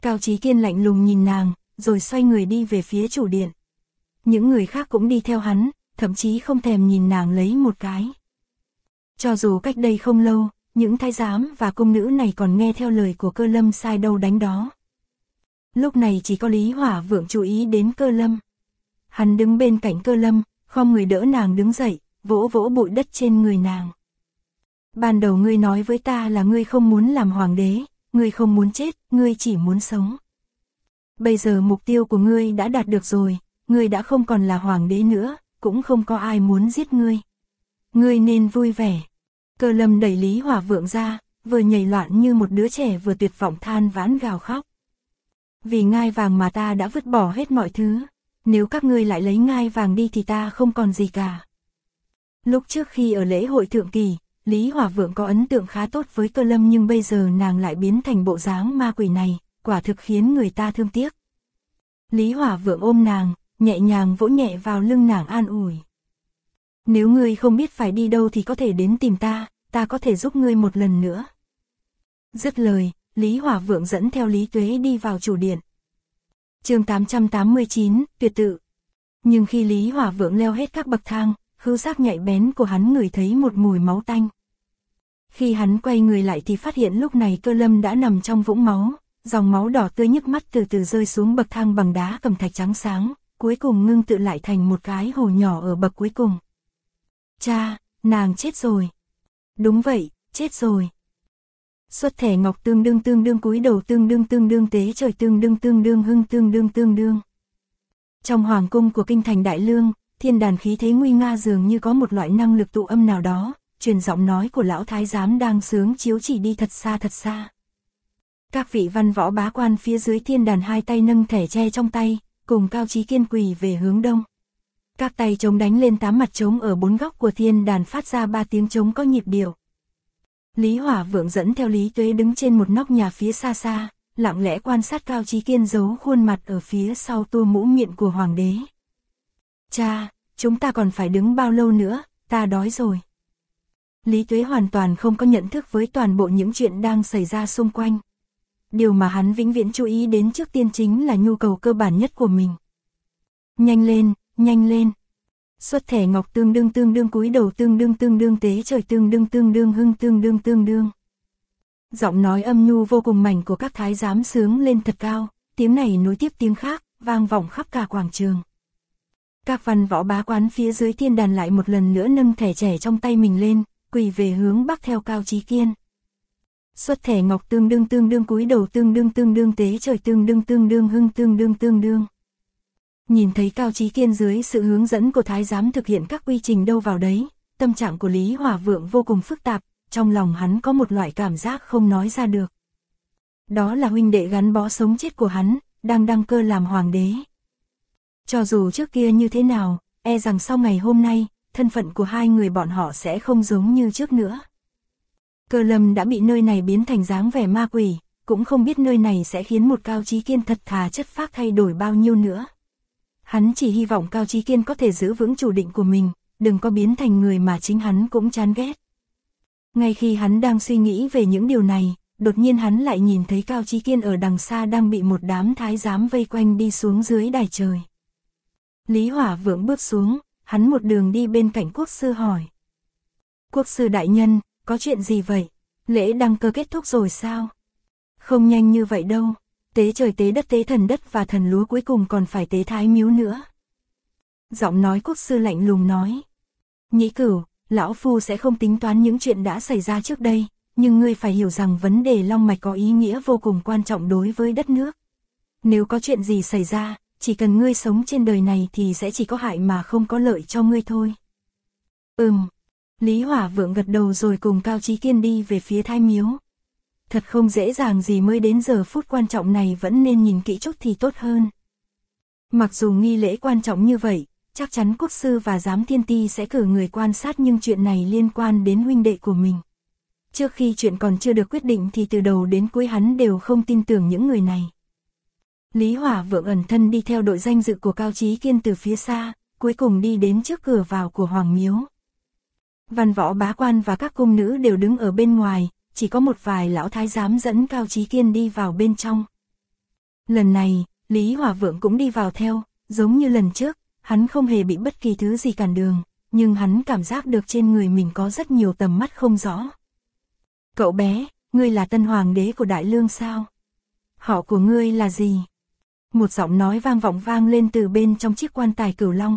Cao Chí Kiên lạnh lùng nhìn nàng, rồi xoay người đi về phía chủ điện. Những người khác cũng đi theo hắn, thậm chí không thèm nhìn nàng lấy một cái. Cho dù cách đây không lâu, những thái giám và cung nữ này còn nghe theo lời của Cơ Lâm sai đâu đánh đó. Lúc này chỉ có Lý Hỏa Vượng chú ý đến Cơ Lâm. Hắn đứng bên cạnh Cơ Lâm, khom người đỡ nàng đứng dậy, vỗ vỗ bụi đất trên người nàng. Ban đầu ngươi nói với ta là ngươi không muốn làm hoàng đế, ngươi không muốn chết, ngươi chỉ muốn sống. Bây giờ mục tiêu của ngươi đã đạt được rồi, ngươi đã không còn là hoàng đế nữa, cũng không có ai muốn giết ngươi. Ngươi nên vui vẻ. Cơ Lâm đẩy Lý Hỏa Vượng ra, vừa nhảy loạn như một đứa trẻ vừa tuyệt vọng than vãn gào khóc. Vì ngai vàng mà ta đã vứt bỏ hết mọi thứ, nếu các ngươi lại lấy ngai vàng đi thì ta không còn gì cả. Lúc trước khi ở lễ hội thượng kỳ, Lý Hỏa Vượng có ấn tượng khá tốt với Cơ Lâm, nhưng bây giờ nàng lại biến thành bộ dáng ma quỷ này, quả thực khiến người ta thương tiếc. Lý Hỏa Vượng ôm nàng, nhẹ nhàng vỗ nhẹ vào lưng nàng an ủi. Nếu ngươi không biết phải đi đâu thì có thể đến tìm ta có thể giúp ngươi một lần nữa. Dứt lời, Lý Hỏa Vượng dẫn theo Lý Tuế đi vào chủ điện. Chương 889, tuyệt tự. Nhưng khi Lý Hỏa Vượng leo hết các bậc thang, khứu giác nhạy bén của hắn ngửi thấy một mùi máu tanh. Khi hắn quay người lại thì phát hiện lúc này Cơ Lâm đã nằm trong vũng máu, dòng máu đỏ tươi nhức mắt từ từ rơi xuống bậc thang bằng đá cẩm thạch trắng sáng, cuối cùng ngưng tụ lại thành một cái hồ nhỏ ở bậc cuối cùng. Cha, nàng chết rồi. Đúng vậy, chết rồi. Xuất thẻ ngọc tương đương cúi đầu tương đương tế trời tương đương hưng tương đương. Trong hoàng cung của kinh thành Đại Lương, thiên đàn khí thế nguy nga dường như có một loại năng lực tụ âm nào đó, truyền giọng nói của lão thái giám đang sướng chiếu chỉ đi thật xa thật xa. Các vị văn võ bá quan phía dưới thiên đàn hai tay nâng thẻ tre trong tay, cùng Cao Chí Kiên quỳ về hướng đông. Các tay trống đánh lên 8 mặt trống ở 4 góc của thiên đàn phát ra 3 tiếng trống có nhịp điệu. Lý Hỏa Vượng dẫn theo Lý Tuế đứng trên một nóc nhà phía xa xa, lặng lẽ quan sát Cao Chí Kiên giấu khuôn mặt ở phía sau tua mũ miệng của hoàng đế. Cha, chúng ta còn phải đứng bao lâu nữa, ta đói rồi. Lý Tuế hoàn toàn không có nhận thức với toàn bộ những chuyện đang xảy ra xung quanh. Điều mà hắn vĩnh viễn chú ý đến trước tiên chính là nhu cầu cơ bản nhất của mình. Nhanh lên, nhanh lên. Xuất thẻ ngọc tương đương cúi đầu tương đương tế trời tương đương hưng tương đương. Giọng nói âm nhu vô cùng mảnh của các thái giám sướng lên thật cao, tiếng này nối tiếp tiếng khác, vang vọng khắp cả quảng trường. Các văn võ bá quan phía dưới thiên đàn lại một lần nữa nâng thẻ trẻ trong tay mình lên, quỳ về hướng bắc theo Cao Chí Kiên. Xuất thẻ ngọc tương đương cúi đầu tương đương tế trời tương đương hưng tương đương. Nhìn thấy Cao Chí Kiên dưới sự hướng dẫn của thái giám thực hiện các quy trình đâu vào đấy, tâm trạng của Lý Hỏa Vượng vô cùng phức tạp, trong lòng hắn có một loại cảm giác không nói ra được. Đó là huynh đệ gắn bó sống chết của hắn, đang đăng cơ làm hoàng đế. Cho dù trước kia như thế nào, e rằng sau ngày hôm nay, thân phận của hai người bọn họ sẽ không giống như trước nữa. Cơ Lâm đã bị nơi này biến thành dáng vẻ ma quỷ, cũng không biết nơi này sẽ khiến một Cao Chí Kiên thật thà chất phác thay đổi bao nhiêu nữa. Hắn chỉ hy vọng Cao Chí Kiên có thể giữ vững chủ định của mình, đừng có biến thành người mà chính hắn cũng chán ghét. Ngay khi hắn đang suy nghĩ về những điều này, đột nhiên hắn lại nhìn thấy Cao Chí Kiên ở đằng xa đang bị một đám thái giám vây quanh đi xuống dưới đài trời. Lý Hỏa Vượng bước xuống, hắn một đường đi bên cạnh quốc sư hỏi. Quốc sư đại nhân, có chuyện gì vậy? Lễ đăng cơ kết thúc rồi sao? Không nhanh như vậy đâu. Tế trời tế đất và thần lúa cuối cùng còn phải tế thái miếu nữa. Giọng nói quốc sư lạnh lùng nói. Nhĩ Cửu, lão phu sẽ không tính toán những chuyện đã xảy ra trước đây, nhưng ngươi phải hiểu rằng vấn đề long mạch có ý nghĩa vô cùng quan trọng đối với đất nước. Nếu có chuyện gì xảy ra, chỉ cần ngươi sống trên đời này thì sẽ chỉ có hại mà không có lợi cho ngươi thôi. Lý Hỏa Vượng gật đầu rồi cùng Cao Chí Kiên đi về phía thái miếu. Thật không dễ dàng gì mới đến giờ phút quan trọng này, vẫn nên nhìn kỹ chút thì tốt hơn. Mặc dù nghi lễ quan trọng như vậy, chắc chắn quốc sư và giám thiên ti sẽ cử người quan sát, nhưng chuyện này liên quan đến huynh đệ của mình. Trước khi chuyện còn chưa được quyết định thì từ đầu đến cuối hắn đều không tin tưởng những người này. Lý Hỏa Vượng ẩn thân đi theo đội danh dự của Cao Chí Kiên từ phía xa, cuối cùng đi đến trước cửa vào của Hoàng Miếu. Văn võ bá quan và các cung nữ đều đứng ở bên ngoài, chỉ có một vài lão thái giám dẫn Cao Chí Kiên đi vào bên trong. Lần này, Lý Hỏa Vượng cũng đi vào theo, giống như lần trước, hắn không hề bị bất kỳ thứ gì cản đường, nhưng hắn cảm giác được trên người mình có rất nhiều tầm mắt không rõ. Cậu bé, ngươi là tân hoàng đế của Đại Lương sao? Họ của ngươi là gì? Một giọng nói vang lên từ bên trong chiếc quan tài cửu long.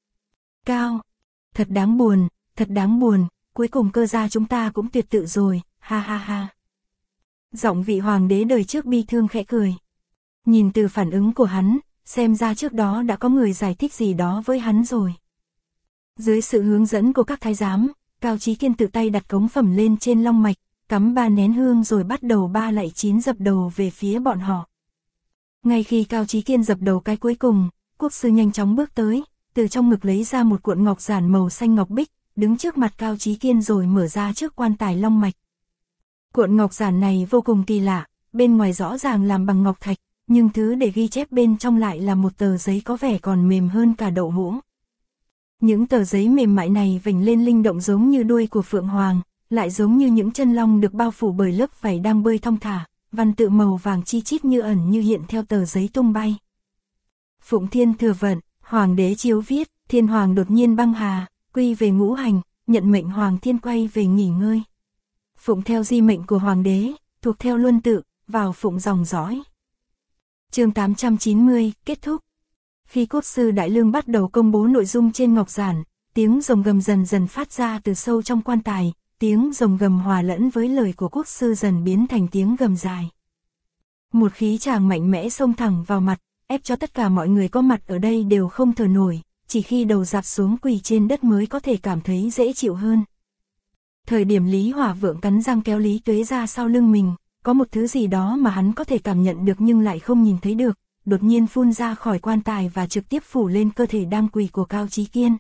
Cao, thật đáng buồn, cuối cùng cơ gia chúng ta cũng tuyệt tự rồi, ha ha ha. Giọng vị hoàng đế đời trước bi thương khẽ cười. Nhìn từ phản ứng của hắn, xem ra trước đó đã có người giải thích gì đó với hắn rồi. Dưới sự hướng dẫn của các thái giám, Cao Chí Kiên tự tay đặt cống phẩm lên trên long mạch, cắm 3 nén hương rồi bắt đầu 3 lạy 9 dập đầu về phía bọn họ. Ngay khi Cao Chí Kiên dập đầu cái cuối cùng, quốc sư nhanh chóng bước tới, từ trong ngực lấy ra một cuộn ngọc giản màu xanh ngọc bích, đứng trước mặt Cao Chí Kiên rồi mở ra trước quan tài long mạch. Cuộn ngọc giản này vô cùng kỳ lạ, bên ngoài rõ ràng làm bằng ngọc thạch, nhưng thứ để ghi chép bên trong lại là một tờ giấy có vẻ còn mềm hơn cả đậu hũ. Những tờ giấy mềm mại này vểnh lên linh động giống như đuôi của phượng hoàng, lại giống như những chân long được bao phủ bởi lớp vảy đang bơi thong thả, văn tự màu vàng chi chít như ẩn như hiện theo tờ giấy tung bay. Phụng Thiên Thừa Vận, Hoàng đế chiếu viết, Thiên Hoàng đột nhiên băng hà, quy về ngũ hành, nhận mệnh Hoàng Thiên quay về nghỉ ngơi. Phụng theo di mệnh của Hoàng đế, thuộc theo luân tự, vào phụng dòng dõi. Chương 890, kết thúc. Khi cốt sư Đại Lương bắt đầu công bố nội dung trên ngọc giản, tiếng rồng gầm dần dần phát ra từ sâu trong quan tài, tiếng rồng gầm hòa lẫn với lời của quốc sư dần biến thành tiếng gầm dài. Một khí tràng mạnh mẽ xông thẳng vào mặt, ép cho tất cả mọi người có mặt ở đây đều không thở nổi, chỉ khi đầu dạp xuống quỳ trên đất mới có thể cảm thấy dễ chịu hơn. Thời điểm Lý Hỏa Vượng cắn răng kéo Lý Tuế ra sau lưng mình, có một thứ gì đó mà hắn có thể cảm nhận được nhưng lại không nhìn thấy được, đột nhiên phun ra khỏi quan tài và trực tiếp phủ lên cơ thể đang quỳ của Cao Chí Kiên.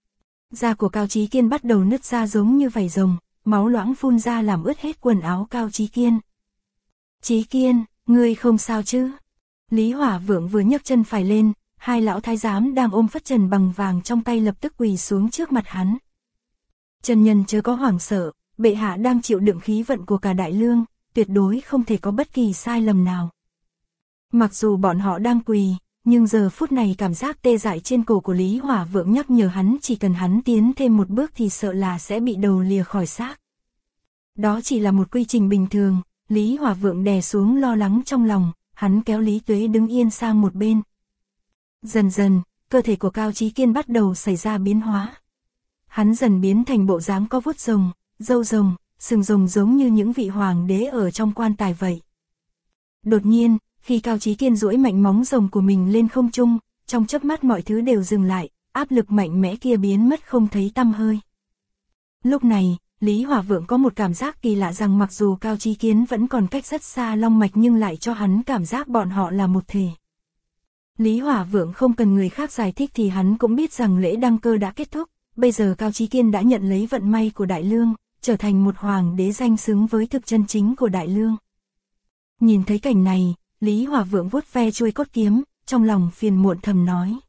Da của Cao Chí Kiên bắt đầu nứt ra giống như vảy rồng, máu loãng phun ra làm ướt hết quần áo Cao Chí Kiên. Chí Kiên, ngươi không sao chứ? Lý Hỏa Vượng vừa nhấc chân phải lên, hai lão thái giám đang ôm phất trần bằng vàng trong tay lập tức quỳ xuống trước mặt hắn. Trần nhân chớ có hoảng sợ, bệ hạ đang chịu đựng khí vận của cả Đại Lương, tuyệt đối không thể có bất kỳ sai lầm nào. Mặc dù bọn họ đang quỳ, nhưng giờ phút này cảm giác tê dại trên cổ của Lý Hỏa Vượng nhắc nhở hắn chỉ cần hắn tiến thêm một bước thì sợ là sẽ bị đầu lìa khỏi xác. Đó chỉ là một quy trình bình thường, Lý Hỏa Vượng đè xuống lo lắng trong lòng, hắn kéo Lý Tuế đứng yên sang một bên. Dần dần, cơ thể của Cao Chí Kiên bắt đầu xảy ra biến hóa. Hắn dần biến thành bộ dáng có vuốt rồng, râu rồng, sừng rồng giống như những vị hoàng đế ở trong quan tài vậy. Đột nhiên, khi Cao Chí Kiên duỗi mạnh móng rồng của mình lên không trung, trong chớp mắt mọi thứ đều dừng lại, áp lực mạnh mẽ kia biến mất không thấy tăm hơi. Lúc này, Lý Hỏa Vượng có một cảm giác kỳ lạ rằng mặc dù Cao Chí Kiên vẫn còn cách rất xa long mạch nhưng lại cho hắn cảm giác bọn họ là một thể. Lý Hỏa Vượng không cần người khác giải thích thì hắn cũng biết rằng lễ đăng cơ đã kết thúc, bây giờ Cao Chí Kiên đã nhận lấy vận may của Đại Lương, trở thành một hoàng đế danh xứng với thực chân chính của Đại Lương. Nhìn thấy cảnh này, Lý Hỏa Vượng vuốt ve chuôi cốt kiếm, trong lòng phiền muộn thầm nói.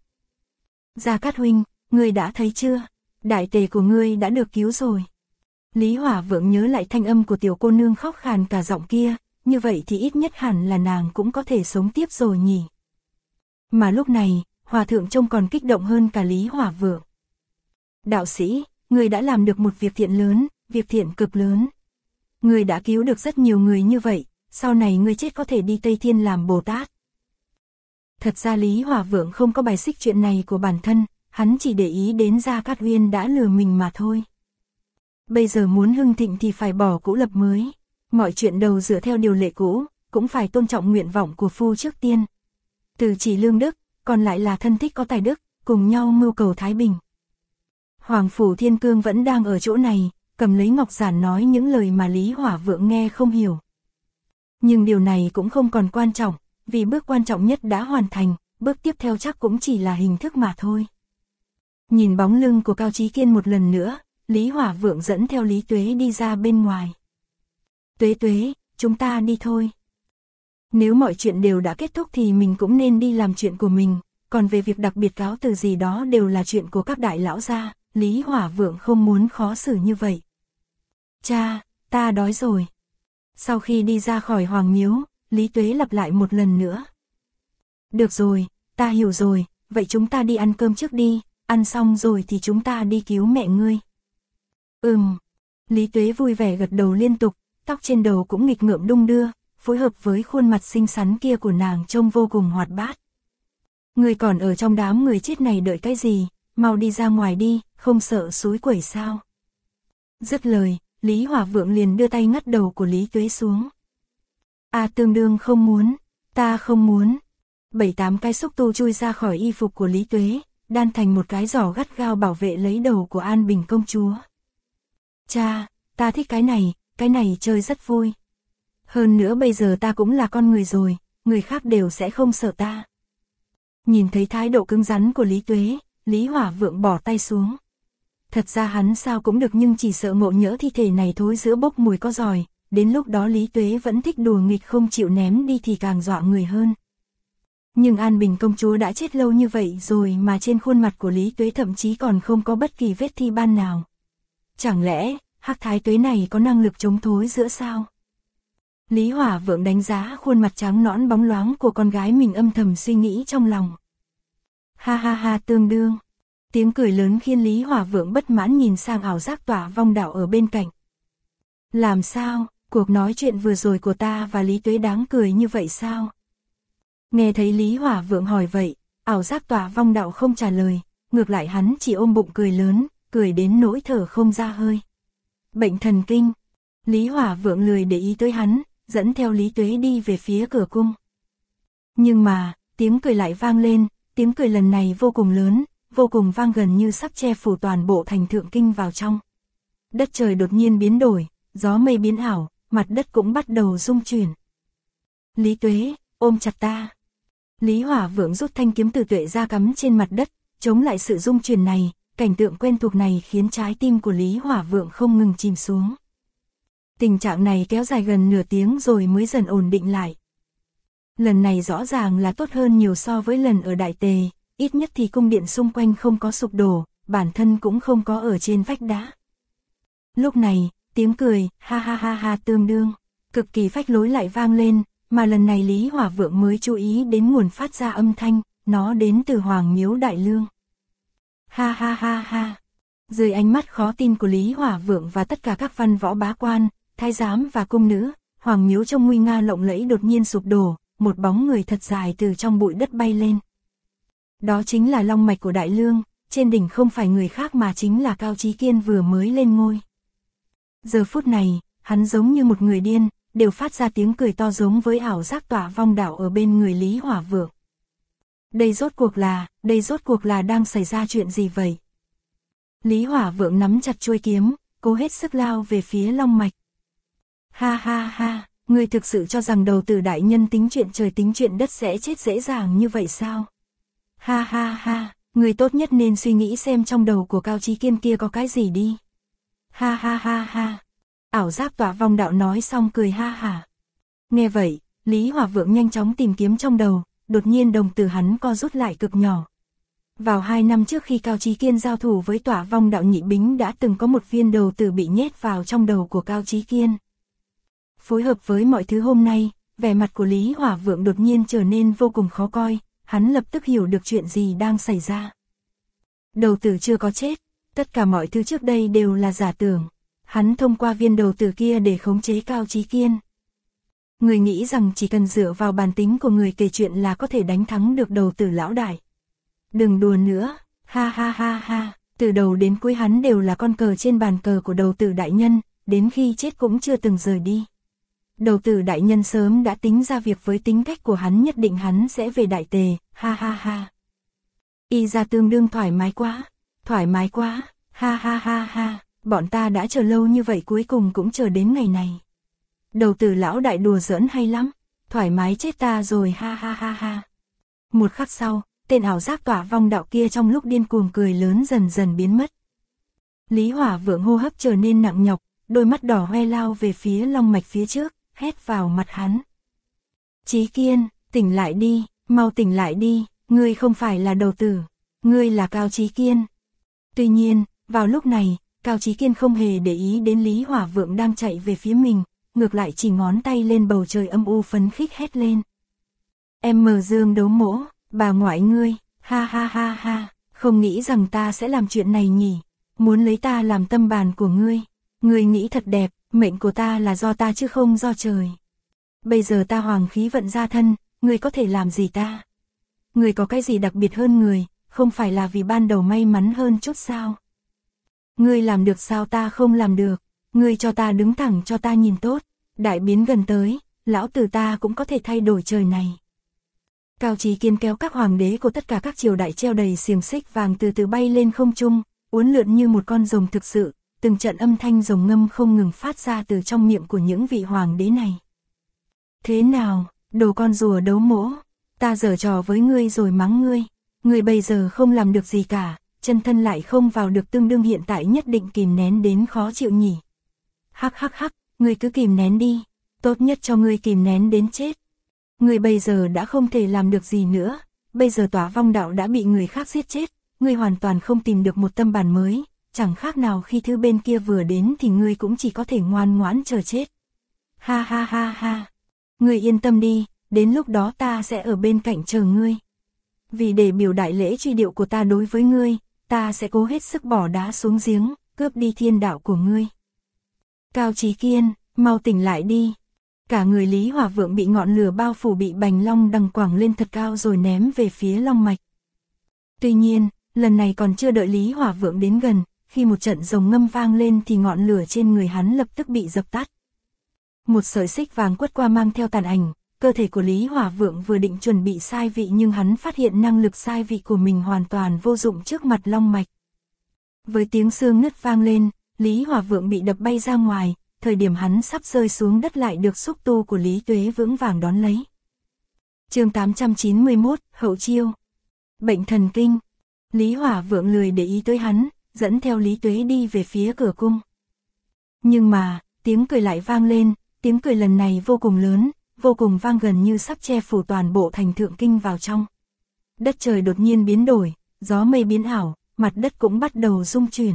Gia Cát huynh, ngươi đã thấy chưa? Đại tề của ngươi đã được cứu rồi. Lý Hỏa Vượng nhớ lại thanh âm của tiểu cô nương khóc khàn cả giọng kia, như vậy thì ít nhất hẳn là nàng cũng có thể sống tiếp rồi nhỉ. Mà lúc này, Hòa thượng trông còn kích động hơn cả Lý Hỏa Vượng. Đạo sĩ, ngươi đã làm được một việc thiện lớn, việc thiện cực lớn. Ngươi đã cứu được rất nhiều người như vậy, sau này ngươi chết có thể đi Tây Thiên làm Bồ Tát. Thật ra Lý Hỏa Vượng không có bài xích chuyện này của bản thân, hắn chỉ để ý đến Gia Cát Uyên đã lừa mình mà thôi. Bây giờ muốn hưng thịnh thì phải bỏ cũ lập mới, mọi chuyện đầu dựa theo điều lệ cũ, cũng phải tôn trọng nguyện vọng của phu trước tiên. Từ chỉ lương đức, còn lại là thân thích có tài đức, cùng nhau mưu cầu thái bình. Hoàng phủ Thiên Cương vẫn đang ở chỗ này, cầm lấy ngọc giản nói những lời mà Lý Hỏa Vượng nghe không hiểu. Nhưng điều này cũng không còn quan trọng, vì bước quan trọng nhất đã hoàn thành, bước tiếp theo chắc cũng chỉ là hình thức mà thôi. Nhìn bóng lưng của Cao Chí Kiên một lần nữa, Lý Hỏa Vượng dẫn theo Lý Tuế đi ra bên ngoài. Tuế Tuế, chúng ta đi thôi. Nếu mọi chuyện đều đã kết thúc thì mình cũng nên đi làm chuyện của mình, còn về việc đặc biệt cáo từ gì đó đều là chuyện của các đại lão gia, Lý Hỏa Vượng không muốn khó xử như vậy. Cha, ta đói rồi. Sau khi đi ra khỏi Hoàng Miếu, Lý Tuế lặp lại một lần nữa. Được rồi, ta hiểu rồi, vậy chúng ta đi ăn cơm trước đi, ăn xong rồi thì chúng ta đi cứu mẹ ngươi. Lý Tuế vui vẻ gật đầu liên tục, tóc trên đầu cũng nghịch ngợm đung đưa, phối hợp với khuôn mặt xinh xắn kia của nàng trông vô cùng hoạt bát. Ngươi còn ở trong đám người chết này đợi cái gì, mau đi ra ngoài đi, không sợ xúi quẩy sao. Dứt lời, Lý Hỏa Vượng liền đưa tay ngắt đầu của Lý Tuế xuống. Tương đương không muốn, ta không muốn. 7-8 cái xúc tu chui ra khỏi y phục của Lý Tuế, đan thành một cái giỏ gắt gao bảo vệ lấy đầu của An Bình công chúa. Cha, ta thích cái này chơi rất vui. Hơn nữa bây giờ ta cũng là con người rồi, người khác đều sẽ không sợ ta. Nhìn thấy thái độ cứng rắn của Lý Tuế, Lý Hỏa Vượng bỏ tay xuống. Thật ra hắn sao cũng được nhưng chỉ sợ ngộ nhỡ thi thể này thối giữa bốc mùi có giòi, đến lúc đó Lý Tuế vẫn thích đùa nghịch không chịu ném đi thì càng dọa người hơn. Nhưng An Bình công chúa đã chết lâu như vậy rồi mà trên khuôn mặt của Lý Tuế thậm chí còn không có bất kỳ vết thi ban nào. Chẳng lẽ, hắc thái tuế này có năng lực chống thối giữa sao? Lý Hỏa Vượng đánh giá khuôn mặt trắng nõn bóng loáng của con gái mình âm thầm suy nghĩ trong lòng. Ha ha ha tương đương. Tiếng cười lớn khiến Lý Hỏa Vượng bất mãn nhìn sang ảo giác Tỏa Vong Đạo ở bên cạnh. Làm sao, cuộc nói chuyện vừa rồi của ta và Lý Tuế đáng cười như vậy sao? Nghe thấy Lý Hỏa Vượng hỏi vậy, ảo giác Tỏa Vong Đạo không trả lời, ngược lại hắn chỉ ôm bụng cười lớn, cười đến nỗi thở không ra hơi. Bệnh thần kinh. Lý Hỏa Vượng lười để ý tới hắn, dẫn theo Lý Tuế đi về phía cửa cung. Nhưng mà, tiếng cười lại vang lên, tiếng cười lần này vô cùng lớn, vô cùng vang gần như sắp che phủ toàn bộ thành Thượng Kinh vào trong. Đất trời đột nhiên biến đổi, gió mây biến ảo, mặt đất cũng bắt đầu rung chuyển. Lý Tuế, ôm chặt ta. Lý Hỏa Vượng rút thanh kiếm tử tuệ ra cắm trên mặt đất, chống lại sự rung chuyển này, cảnh tượng quen thuộc này khiến trái tim của Lý Hỏa Vượng không ngừng chìm xuống. Tình trạng này kéo dài gần nửa tiếng rồi mới dần ổn định lại. Lần này rõ ràng là tốt hơn nhiều so với lần ở Đại Tề, ít nhất thì cung điện xung quanh không có sụp đổ, bản thân cũng không có ở trên vách đá. Lúc này, tiếng cười, ha ha ha ha tương đương, cực kỳ phách lối lại vang lên, mà lần này Lý Hỏa Vượng mới chú ý đến nguồn phát ra âm thanh, nó đến từ Hoàng Miếu Đại Lương. Ha ha ha ha. Dưới ánh mắt khó tin của Lý Hỏa Vượng và tất cả các văn võ bá quan, thái giám và cung nữ, Hoàng Miếu trông nguy nga lộng lẫy đột nhiên sụp đổ, một bóng người thật dài từ trong bụi đất bay lên. Đó chính là long mạch của Đại Lương, trên đỉnh không phải người khác mà chính là Cao Chí Kiên vừa mới lên ngôi. Giờ phút này, hắn giống như một người điên, đều phát ra tiếng cười to giống với ảo giác Tỏa Vong Đạo ở bên người Lý Hỏa Vượng. Đây rốt cuộc là đang xảy ra chuyện gì vậy? Lý Hỏa Vượng nắm chặt chuôi kiếm, cố hết sức lao về phía long mạch. Ha ha ha, ngươi thực sự cho rằng đầu tử đại nhân tính chuyện trời tính chuyện đất sẽ chết dễ dàng như vậy sao? Ha ha ha, ngươi tốt nhất nên suy nghĩ xem trong đầu của Cao Chí Kiên kia có cái gì đi. Ha ha ha ha. Ảo giác Tỏa Vong Đạo nói xong cười ha hả. Nghe vậy, Lý Hỏa Vượng nhanh chóng tìm kiếm trong đầu, đột nhiên đồng tử hắn co rút lại cực nhỏ. Vào 2 năm trước khi Cao Chí Kiên giao thủ với Tỏa Vong Đạo nhị bính đã từng có một viên đầu tử bị nhét vào trong đầu của Cao Chí Kiên. Phối hợp với mọi thứ hôm nay, vẻ mặt của Lý Hỏa Vượng đột nhiên trở nên vô cùng khó coi, hắn lập tức hiểu được chuyện gì đang xảy ra. Đầu tử chưa có chết, tất cả mọi thứ trước đây đều là giả tưởng. Hắn thông qua viên đầu tử kia để khống chế Cao Chí Kiên. Người nghĩ rằng chỉ cần dựa vào bản tính của người kể chuyện là có thể đánh thắng được đầu tử lão đại. Đừng đùa nữa, ha ha ha ha, từ đầu đến cuối hắn đều là con cờ trên bàn cờ của đầu tử đại nhân, đến khi chết cũng chưa từng rời đi. Đầu tử đại nhân sớm đã tính ra việc với tính cách của hắn nhất định hắn sẽ về Đại Tề, ha ha ha. Y ra tương đương thoải mái quá, ha ha ha ha, bọn ta đã chờ lâu như vậy cuối cùng cũng chờ đến ngày này. Đầu tử lão đại đùa giỡn hay lắm, thoải mái chết ta rồi ha ha ha ha. Một khắc sau, tên ảo giác Tỏa Vong Đạo kia trong lúc điên cuồng cười lớn dần dần biến mất. Lý Hỏa Vượng hô hấp trở nên nặng nhọc, đôi mắt đỏ hoe lao về phía long mạch phía trước, hét vào mặt hắn. Chí Kiên, tỉnh lại đi, mau tỉnh lại đi, ngươi không phải là đầu tử, ngươi là Cao Chí Kiên. Tuy nhiên, vào lúc này, Cao Chí Kiên không hề để ý đến Lý Hỏa Vượng đang chạy về phía mình, ngược lại chỉ ngón tay lên bầu trời âm u phấn khích hét lên. Em mờ Dương Đấu Mỗ, bà ngoại ngươi, ha ha ha ha, không nghĩ rằng ta sẽ làm chuyện này nhỉ, muốn lấy ta làm tâm bàn của ngươi. Ngươi nghĩ thật đẹp, mệnh của ta là do ta chứ không do trời. Bây giờ ta hoàng khí vận ra thân, ngươi có thể làm gì ta? Ngươi có cái gì đặc biệt hơn người, không phải là vì ban đầu may mắn hơn chút sao? Ngươi làm được sao ta không làm được, ngươi cho ta đứng thẳng cho ta nhìn tốt, đại biến gần tới, lão tử ta cũng có thể thay đổi trời này. Cao Chí Kiên kéo các hoàng đế của tất cả các triều đại treo đầy xiềng xích vàng từ từ bay lên không trung, uốn lượn như một con rồng thực sự, từng trận âm thanh rồng ngâm không ngừng phát ra từ trong miệng của những vị hoàng đế này. Thế nào, đồ con rùa Đấu Mỗ, ta giở trò với ngươi rồi mắng ngươi, ngươi bây giờ không làm được gì cả, chân thân lại không vào được tương đương hiện tại nhất định kìm nén đến khó chịu nhỉ. Hắc hắc hắc, ngươi cứ kìm nén đi, tốt nhất cho ngươi kìm nén đến chết. Ngươi bây giờ đã không thể làm được gì nữa, bây giờ Tỏa Vong Đạo đã bị người khác giết chết, ngươi hoàn toàn không tìm được một tâm bản mới, chẳng khác nào khi thứ bên kia vừa đến thì ngươi cũng chỉ có thể ngoan ngoãn chờ chết. Ha ha ha ha, ngươi yên tâm đi, đến lúc đó ta sẽ ở bên cạnh chờ ngươi. Vì để biểu đại lễ truy điệu của ta đối với ngươi, ta sẽ cố hết sức bỏ đá xuống giếng, cướp đi thiên đạo của ngươi. Cao Chí Kiên, mau tỉnh lại đi. Cả người Lý Hỏa Vượng bị ngọn lửa bao phủ bị bành long đằng quẳng lên thật cao rồi ném về phía long mạch. Tuy nhiên, lần này còn chưa đợi Lý Hỏa Vượng đến gần, khi một trận rồng ngâm vang lên thì ngọn lửa trên người hắn lập tức bị dập tắt. Một sợi xích vàng quất qua mang theo tàn ảnh, cơ thể của Lý Hỏa Vượng vừa định chuẩn bị sai vị nhưng hắn phát hiện năng lực sai vị của mình hoàn toàn vô dụng trước mặt long mạch. Với tiếng xương nứt vang lên, Lý Hỏa Vượng bị đập bay ra ngoài, thời điểm hắn sắp rơi xuống đất lại được xúc tu của Lý Tuế vững vàng đón lấy. Chương 891, Hậu chiêu. Bệnh thần kinh. Lý Hỏa Vượng lười để ý tới hắn, dẫn theo Lý Tuế đi về phía cửa cung. Nhưng mà, tiếng cười lại vang lên, tiếng cười lần này vô cùng lớn, vô cùng vang gần như sắp che phủ toàn bộ thành Thượng Kinh vào trong. Đất trời đột nhiên biến đổi, gió mây biến ảo, mặt đất cũng bắt đầu rung chuyển.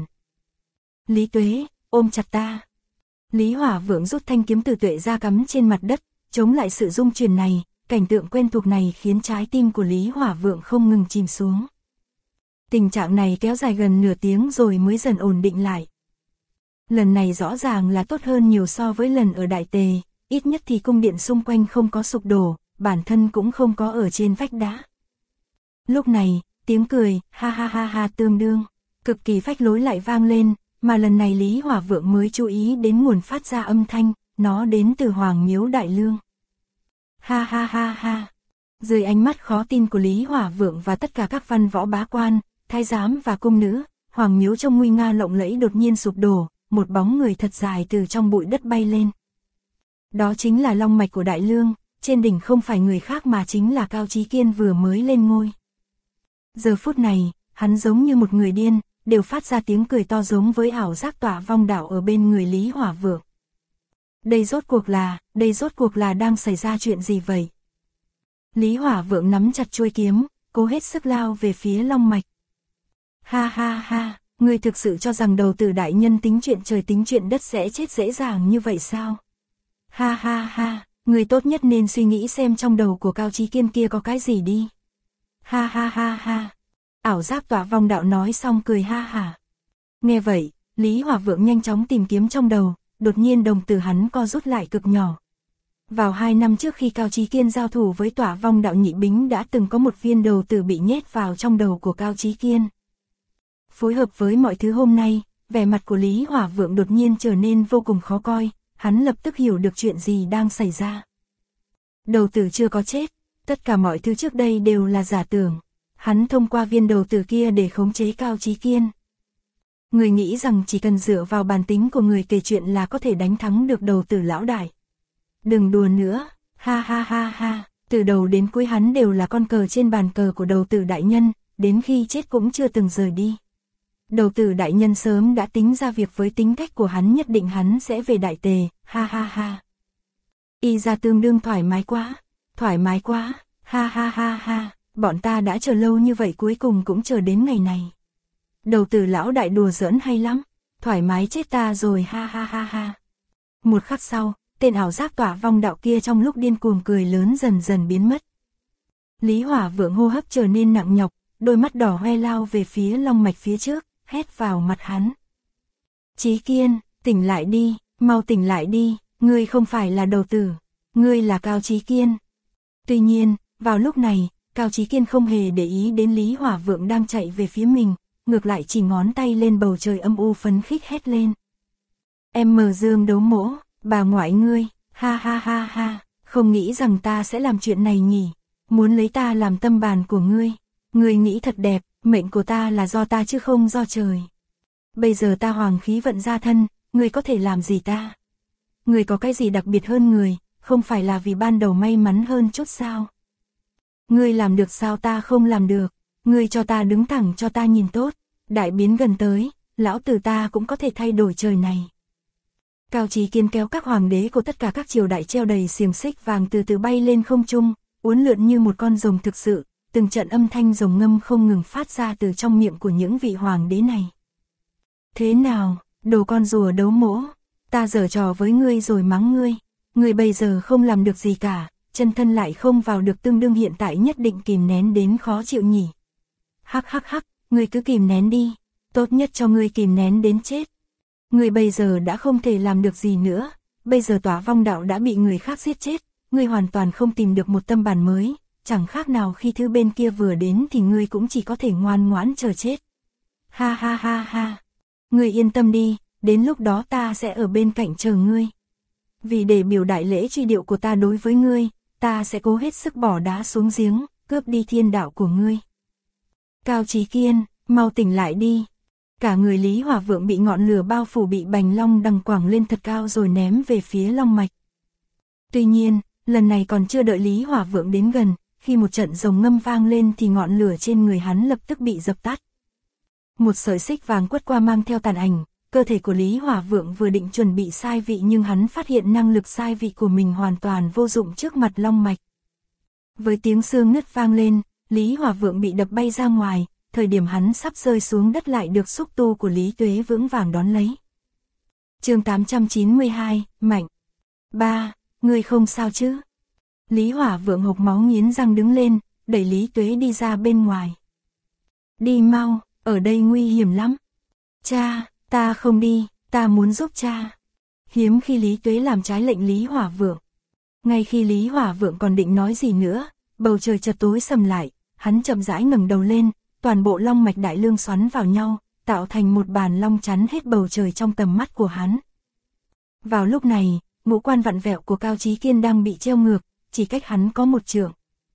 Lý Tuế, ôm chặt ta. Lý Hỏa Vượng rút thanh kiếm tử tuệ ra cắm trên mặt đất, chống lại sự rung chuyển này, cảnh tượng quen thuộc này khiến trái tim của Lý Hỏa Vượng không ngừng chìm xuống. Tình trạng này kéo dài gần nửa tiếng rồi mới dần ổn định lại. Lần này rõ ràng là tốt hơn nhiều so với lần ở Đại Tề, ít nhất thì cung điện xung quanh không có sụp đổ, bản thân cũng không có ở trên vách đá. Lúc này, tiếng cười, ha ha ha ha tương đương, cực kỳ phách lối lại vang lên, mà lần này Lý Hỏa Vượng mới chú ý đến nguồn phát ra âm thanh, nó đến từ Hoàng Miếu Đại Lương. Ha ha ha ha, dưới ánh mắt khó tin của Lý Hỏa Vượng và tất cả các văn võ bá quan, thái giám và cung nữ, Hoàng Miếu trông nguy nga lộng lẫy đột nhiên sụp đổ, một bóng người thật dài từ trong bụi đất bay lên. Đó chính là long mạch của Đại Lương, trên đỉnh không phải người khác mà chính là Cao Chí Kiên vừa mới lên ngôi. Giờ phút này, hắn giống như một người điên, đều phát ra tiếng cười to giống với ảo giác Tỏa Vong Đạo ở bên người Lý Hỏa Vượng. Đây rốt cuộc là đang xảy ra chuyện gì vậy? Lý Hỏa Vượng nắm chặt chuôi kiếm, cố hết sức lao về phía long mạch. Ha ha ha, ngươi thực sự cho rằng đầu tử đại nhân tính chuyện trời tính chuyện đất sẽ chết dễ dàng như vậy sao? Ha ha ha, ngươi tốt nhất nên suy nghĩ xem trong đầu của Cao Chí Kiên kia có cái gì đi. Ha ha ha ha. Ảo giác Tỏa Vong Đạo nói xong cười ha hả. Nghe vậy, Lý Hỏa Vượng nhanh chóng tìm kiếm trong đầu, đột nhiên đồng tử hắn co rút lại cực nhỏ. Vào 2 năm trước khi Cao Chí Kiên giao thủ với Tỏa Vong Đạo nhị bính đã từng có một viên đầu tử bị nhét vào trong đầu của Cao Chí Kiên. Phối hợp với mọi thứ hôm nay, vẻ mặt của Lý Hỏa Vượng đột nhiên trở nên vô cùng khó coi, hắn lập tức hiểu được chuyện gì đang xảy ra. Đầu tử chưa có chết, tất cả mọi thứ trước đây đều là giả tưởng. Hắn thông qua viên đầu tử kia để khống chế Cao Chí Kiên. Người nghĩ rằng chỉ cần dựa vào bản tính của người kể chuyện là có thể đánh thắng được đầu tử lão đại. Đừng đùa nữa, ha ha ha ha, từ đầu đến cuối hắn đều là con cờ trên bàn cờ của đầu tử đại nhân, đến khi chết cũng chưa từng rời đi. Đầu tử đại nhân sớm đã tính ra việc với tính cách của hắn nhất định hắn sẽ về Đại Tề, ha ha ha. Y ra tương đương thoải mái quá, ha ha ha ha. Bọn ta đã chờ lâu như vậy cuối cùng cũng chờ đến ngày này. Đầu tử lão đại đùa giỡn hay lắm, thoải mái chết ta rồi ha ha ha ha. Một khắc sau, tên ảo giác Tỏa Vong Đạo kia trong lúc điên cuồng cười lớn dần dần biến mất. Lý Hỏa Vượng hô hấp trở nên nặng nhọc, đôi mắt đỏ hoe lao về phía long mạch phía trước, hét vào mặt hắn. Chí Kiên, tỉnh lại đi, mau tỉnh lại đi, ngươi không phải là đầu tử, ngươi là Cao Chí Kiên. Tuy nhiên, vào lúc này, Cao Chí Kiên không hề để ý đến Lý Hỏa Vượng đang chạy về phía mình, ngược lại chỉ ngón tay lên bầu trời âm u phấn khích hét lên. Em mở Dương Đấu Mỗ, bà ngoại ngươi, ha ha ha ha, không nghĩ rằng ta sẽ làm chuyện này nhỉ, muốn lấy ta làm tâm bàn của ngươi. Ngươi nghĩ thật đẹp, mệnh của ta là do ta chứ không do trời. Bây giờ ta hoàng khí vận ra thân, ngươi có thể làm gì ta? Ngươi có cái gì đặc biệt hơn người, không phải là vì ban đầu may mắn hơn chút sao? Ngươi làm được sao ta không làm được? Ngươi cho ta đứng thẳng cho ta nhìn tốt, đại biến gần tới, lão tử ta cũng có thể thay đổi trời này. Cao Chí Kiên kéo các hoàng đế của tất cả các triều đại treo đầy xiềng xích vàng từ từ bay lên không trung, uốn lượn như một con rồng thực sự, từng trận âm thanh rồng ngâm không ngừng phát ra từ trong miệng của những vị hoàng đế này. Thế nào, đồ con rùa đấu mỗ, ta giở trò với ngươi rồi mắng ngươi, ngươi bây giờ không làm được gì cả, chân thân lại không vào được tương đương hiện tại nhất định kìm nén đến khó chịu nhỉ. Hắc hắc hắc, ngươi cứ kìm nén đi, tốt nhất cho ngươi kìm nén đến chết. Ngươi bây giờ đã không thể làm được gì nữa, bây giờ Tỏa Vong đạo đã bị người khác giết chết, ngươi hoàn toàn không tìm được một tâm bản mới, chẳng khác nào khi thứ bên kia vừa đến thì ngươi cũng chỉ có thể ngoan ngoãn chờ chết. Ha ha ha ha, ngươi yên tâm đi, đến lúc đó ta sẽ ở bên cạnh chờ ngươi. Vì để biểu đại lễ truy điệu của ta đối với ngươi, ta sẽ cố hết sức bỏ đá xuống giếng, cướp đi thiên đạo của ngươi. Cao Chí Kiên, mau tỉnh lại đi. Cả người Lý Hỏa Vượng bị ngọn lửa bao phủ bị bành long đằng quẳng lên thật cao rồi ném về phía long mạch. Tuy nhiên, lần này còn chưa đợi Lý Hỏa Vượng đến gần, khi một trận rồng ngâm vang lên thì ngọn lửa trên người hắn lập tức bị dập tắt. Một sợi xích vàng quất qua mang theo tàn ảnh, cơ thể của Lý Hỏa Vượng vừa định chuẩn bị sai vị nhưng hắn phát hiện năng lực sai vị của mình hoàn toàn vô dụng trước mặt long mạch. Với tiếng xương nứt vang lên, Lý Hỏa Vượng bị đập bay ra ngoài, thời điểm hắn sắp rơi xuống đất lại được xúc tu của Lý Tuế vững vàng đón lấy. Chương 892, Mạnh. 3. Ngươi không sao chứ? Lý Hỏa Vượng hộc máu nghiến răng đứng lên, đẩy Lý Tuế đi ra bên ngoài. Đi mau, ở đây nguy hiểm lắm. Cha, ta không đi, ta muốn giúp cha. Hiếm khi Lý Tuế làm trái lệnh Lý Hỏa Vượng. Ngay khi Lý Hỏa Vượng còn định nói gì nữa, bầu trời chợt tối sầm lại, hắn chậm rãi ngẩng đầu lên, toàn bộ long mạch đại lương xoắn vào nhau, tạo thành một bàn long chắn hết bầu trời trong tầm mắt của hắn. Vào lúc này, ngũ quan vặn vẹo của Cao Chí Kiên đang bị treo ngược, chỉ cách hắn có một trượng.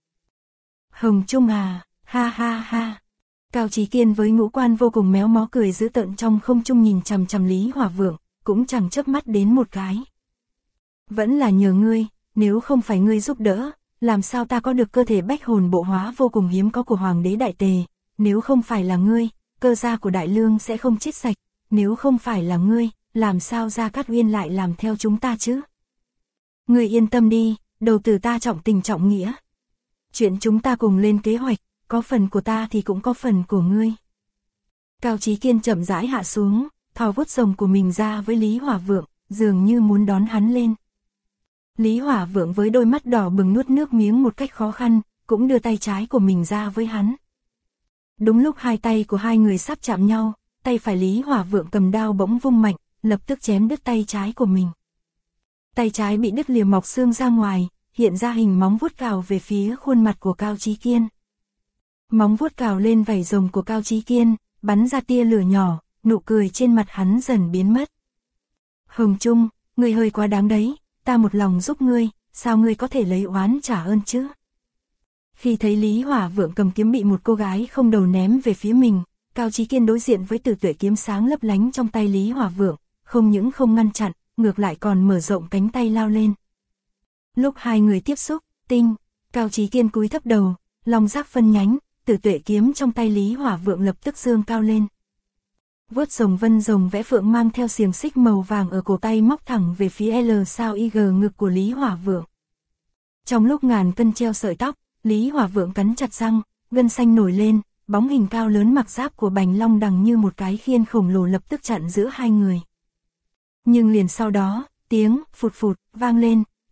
Hồng Trung à, ha ha ha. Cao Chí Kiên với ngũ quan vô cùng méo mó cười dữ tợn trong không trung nhìn chằm chằm Lý Hỏa Vượng, cũng chẳng chớp mắt đến một cái. Vẫn là nhờ ngươi, nếu không phải ngươi giúp đỡ, làm sao ta có được cơ thể bách hồn bộ hóa vô cùng hiếm có của Hoàng đế Đại Tề, nếu không phải là ngươi, cơ gia của Đại Lương sẽ không chết sạch, nếu không phải là ngươi, làm sao Gia Cát Uyên lại làm theo chúng ta chứ? Ngươi yên tâm đi, đầu tử ta trọng tình trọng nghĩa. Chuyện chúng ta cùng lên kế hoạch, có phần của ta thì cũng có phần của ngươi. Cao Chí Kiên chậm rãi hạ xuống, thò vuốt rồng của mình ra với Lý Hỏa Vượng, dường như muốn đón hắn lên. Lý Hỏa Vượng với đôi mắt đỏ bừng nuốt nước miếng một cách khó khăn, cũng đưa tay trái của mình ra với hắn. Đúng lúc hai tay của hai người sắp chạm nhau, tay phải Lý Hỏa Vượng cầm đao bỗng vung mạnh, lập tức chém đứt tay trái của mình. Tay trái bị đứt lìa mọc xương ra ngoài, hiện ra hình móng vuốt cào về phía khuôn mặt của Cao Chí Kiên. Móng vuốt cào lên vảy rồng của Cao Chí Kiên, bắn ra tia lửa nhỏ, nụ cười trên mặt hắn dần biến mất. Hồng Trung, ngươi hơi quá đáng đấy, ta một lòng giúp ngươi, sao ngươi có thể lấy oán trả ơn chứ? Khi thấy Lý Hỏa Vượng cầm kiếm bị một cô gái không đầu ném về phía mình, Cao Chí Kiên đối diện với Tử Tuệ kiếm sáng lấp lánh trong tay Lý Hỏa Vượng, không những không ngăn chặn, ngược lại còn mở rộng cánh tay lao lên. Lúc hai người tiếp xúc, tinh, Cao Chí Kiên cúi thấp đầu, long giác phân nhánh, Tử Tuệ kiếm trong tay Lý Hỏa Vượng lập tức dương cao lên. Vuốt rồng vân rồng vẽ phượng mang theo xiềng xích màu vàng ở cổ tay móc thẳng về phía L sao IG ngực của Lý Hỏa Vượng. Trong lúc ngàn cân treo sợi tóc, Lý Hỏa Vượng cắn chặt răng, gân xanh nổi lên, bóng hình cao lớn mặc giáp của bành long đằng như một cái khiên khổng lồ lập tức chặn giữa hai người. Nhưng liền sau đó, tiếng phụt phụt vang lên,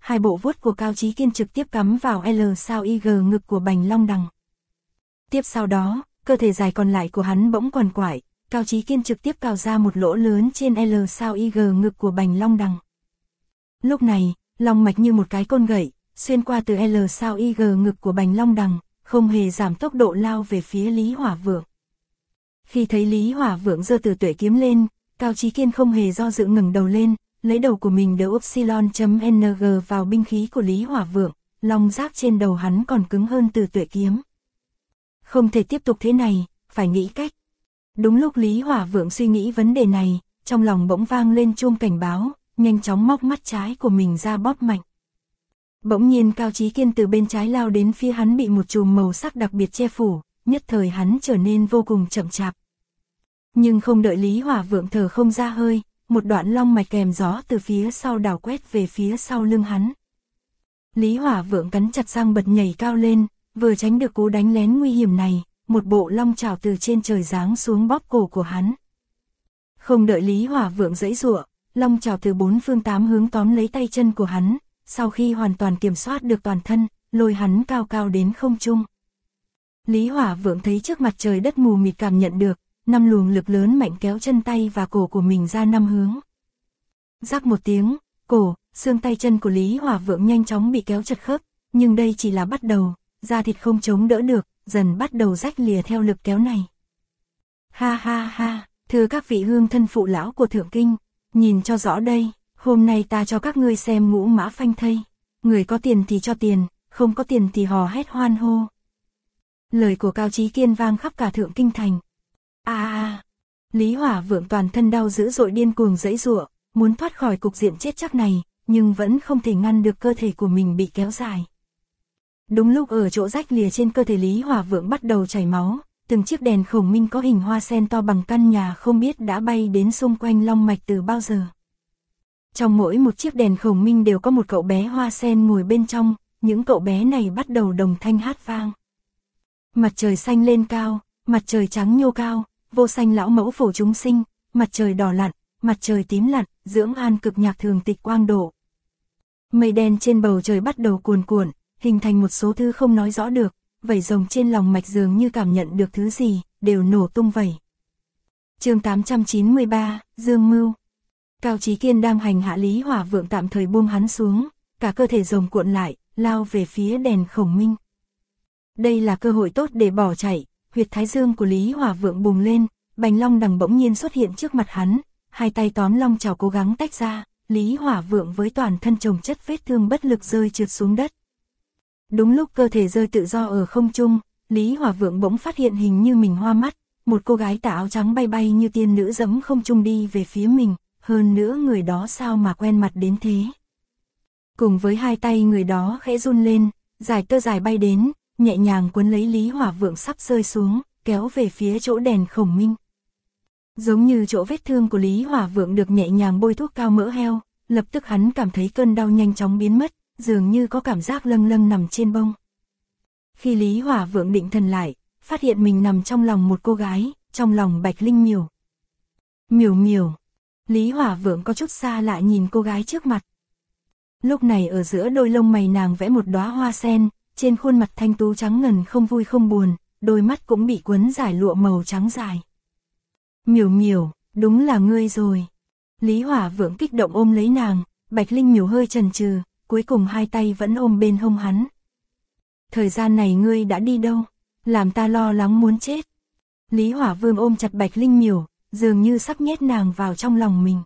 hai bộ vuốt của Cao Chí Kiên trực tiếp cắm vào L sao IG ngực của Bành Long Đằng. Tiếp sau đó, cơ thể dài còn lại của hắn bỗng quằn quại, Cao Chí Kiên trực tiếp cào ra một lỗ lớn trên L sao IG ngực của Bành Long Đằng. Lúc này, long mạch như một cái côn gậy, xuyên qua từ L sao IG ngực của Bành Long Đằng, không hề giảm tốc độ lao về phía Lý Hỏa Vượng. Khi thấy Lý Hỏa Vượng giơ Tử Tuệ kiếm lên, Cao Chí Kiên không hề do dự ngẩng đầu lên, lấy đầu của mình đỡ Upsilon.ng vào binh khí của Lý Hỏa Vượng, long giáp trên đầu hắn còn cứng hơn Tử Tuệ kiếm. Không thể tiếp tục thế này, phải nghĩ cách. Đúng lúc Lý Hỏa Vượng suy nghĩ vấn đề này, trong lòng bỗng vang lên chuông cảnh báo, nhanh chóng móc mắt trái của mình ra bóp mạnh. Bỗng nhiên Cao Chí Kiên từ bên trái lao đến phía hắn bị một chùm màu sắc đặc biệt che phủ, nhất thời hắn trở nên vô cùng chậm chạp. Nhưng không đợi Lý Hỏa Vượng thở không ra hơi, một đoạn long mạch kèm gió từ phía sau đảo quét về phía sau lưng hắn. Lý Hỏa Vượng cắn chặt răng bật nhảy cao lên, vừa tránh được cú đánh lén nguy hiểm này, một bộ long chảo từ trên trời giáng xuống bóp cổ của hắn. Không đợi Lý Hỏa Vượng giãy giụa, long chảo từ bốn phương tám hướng tóm lấy tay chân của hắn, sau khi hoàn toàn kiểm soát được toàn thân, lôi hắn cao cao đến không trung. Lý Hỏa Vượng thấy trước mặt trời đất mù mịt, cảm nhận được 5 luồng lực lớn mạnh kéo chân tay và cổ của mình ra 5 hướng. Rắc một tiếng, cổ, xương tay chân của Lý Hỏa Vượng nhanh chóng bị kéo chật khớp, nhưng đây chỉ là bắt đầu, da thịt không chống đỡ được, dần bắt đầu rách lìa theo lực kéo này. Ha ha ha, thưa các vị hương thân phụ lão của Thượng Kinh, nhìn cho rõ đây, hôm nay ta cho các ngươi xem ngũ mã phanh thây, người có tiền thì cho tiền, không có tiền thì hò hét hoan hô. Lời của Cao Chí Kiên vang khắp cả Thượng Kinh thành. Lý Hỏa Vượng toàn thân đau dữ dội, điên cuồng giãy giụa, muốn thoát khỏi cục diện chết chắc này, nhưng vẫn không thể ngăn được cơ thể của mình bị kéo dài. Đúng lúc ở chỗ rách lìa trên cơ thể Lý Hỏa Vượng bắt đầu chảy máu, từng chiếc đèn khổng minh có hình hoa sen to bằng căn nhà không biết đã bay đến xung quanh long mạch từ bao giờ. Trong mỗi một chiếc đèn khổng minh đều có một cậu bé hoa sen ngồi bên trong, những cậu bé này bắt đầu đồng thanh hát vang. Mặt trời xanh lên cao, mặt trời trắng nhô cao, vô sanh lão mẫu phổ chúng sinh, mặt trời đỏ lặn, mặt trời tím lặn, dưỡng an cực nhạc thường tịch quang độ. Mây đen trên bầu trời bắt đầu cuồn cuộn, hình thành một số thứ không nói rõ được, vảy rồng trên lòng mạch dường như cảm nhận được thứ gì, đều nổ tung vảy. Chương 893, Dương Mưu. Cao Chí Kiên đang hành hạ Lý Hỏa Vượng tạm thời buông hắn xuống, cả cơ thể rồng cuộn lại, lao về phía đèn khổng minh. Đây là cơ hội tốt để bỏ chạy, huyệt thái dương của Lý Hỏa Vượng bùng lên, Bành Long Đằng bỗng nhiên xuất hiện trước mặt hắn, hai tay tóm long chảo cố gắng tách ra, Lý Hỏa Vượng với toàn thân chồng chất vết thương bất lực rơi trượt xuống đất. Đúng lúc cơ thể rơi tự do ở không trung, Lý Hỏa Vượng bỗng phát hiện hình như mình hoa mắt, một cô gái tà áo trắng bay bay như tiên nữ giẫm không trung đi về phía mình, hơn nữa người đó sao mà quen mặt đến thế. Cùng với hai tay người đó khẽ run lên, dài tơ dài bay đến, nhẹ nhàng quấn lấy Lý Hỏa Vượng sắp rơi xuống, kéo về phía chỗ đèn khổng minh. Giống như chỗ vết thương của Lý Hỏa Vượng được nhẹ nhàng bôi thuốc cao mỡ heo, lập tức hắn cảm thấy cơn đau nhanh chóng biến mất, dường như có cảm giác lâng lâng nằm trên bông. Khi Lý Hỏa Vượng định thần lại, phát hiện mình nằm trong lòng một cô gái, trong lòng Bạch Linh Miểu. Miểu Miểu. Lý Hỏa Vượng có chút xa lạ nhìn cô gái trước mặt. Lúc này ở giữa đôi lông mày nàng vẽ một đóa hoa sen, trên khuôn mặt thanh tú trắng ngần không vui không buồn, đôi mắt cũng bị quấn giải lụa màu trắng dài. Miểu Miểu, đúng là ngươi rồi. Lý Hỏa Vượng kích động ôm lấy nàng, Bạch Linh Miểu hơi chần chừ, cuối cùng hai tay vẫn ôm bên hông hắn. Thời gian này ngươi đã đi đâu? Làm ta lo lắng muốn chết. Lý Hỏa Vương ôm chặt Bạch Linh Miểu, dường như sắp nhét nàng vào trong lòng mình.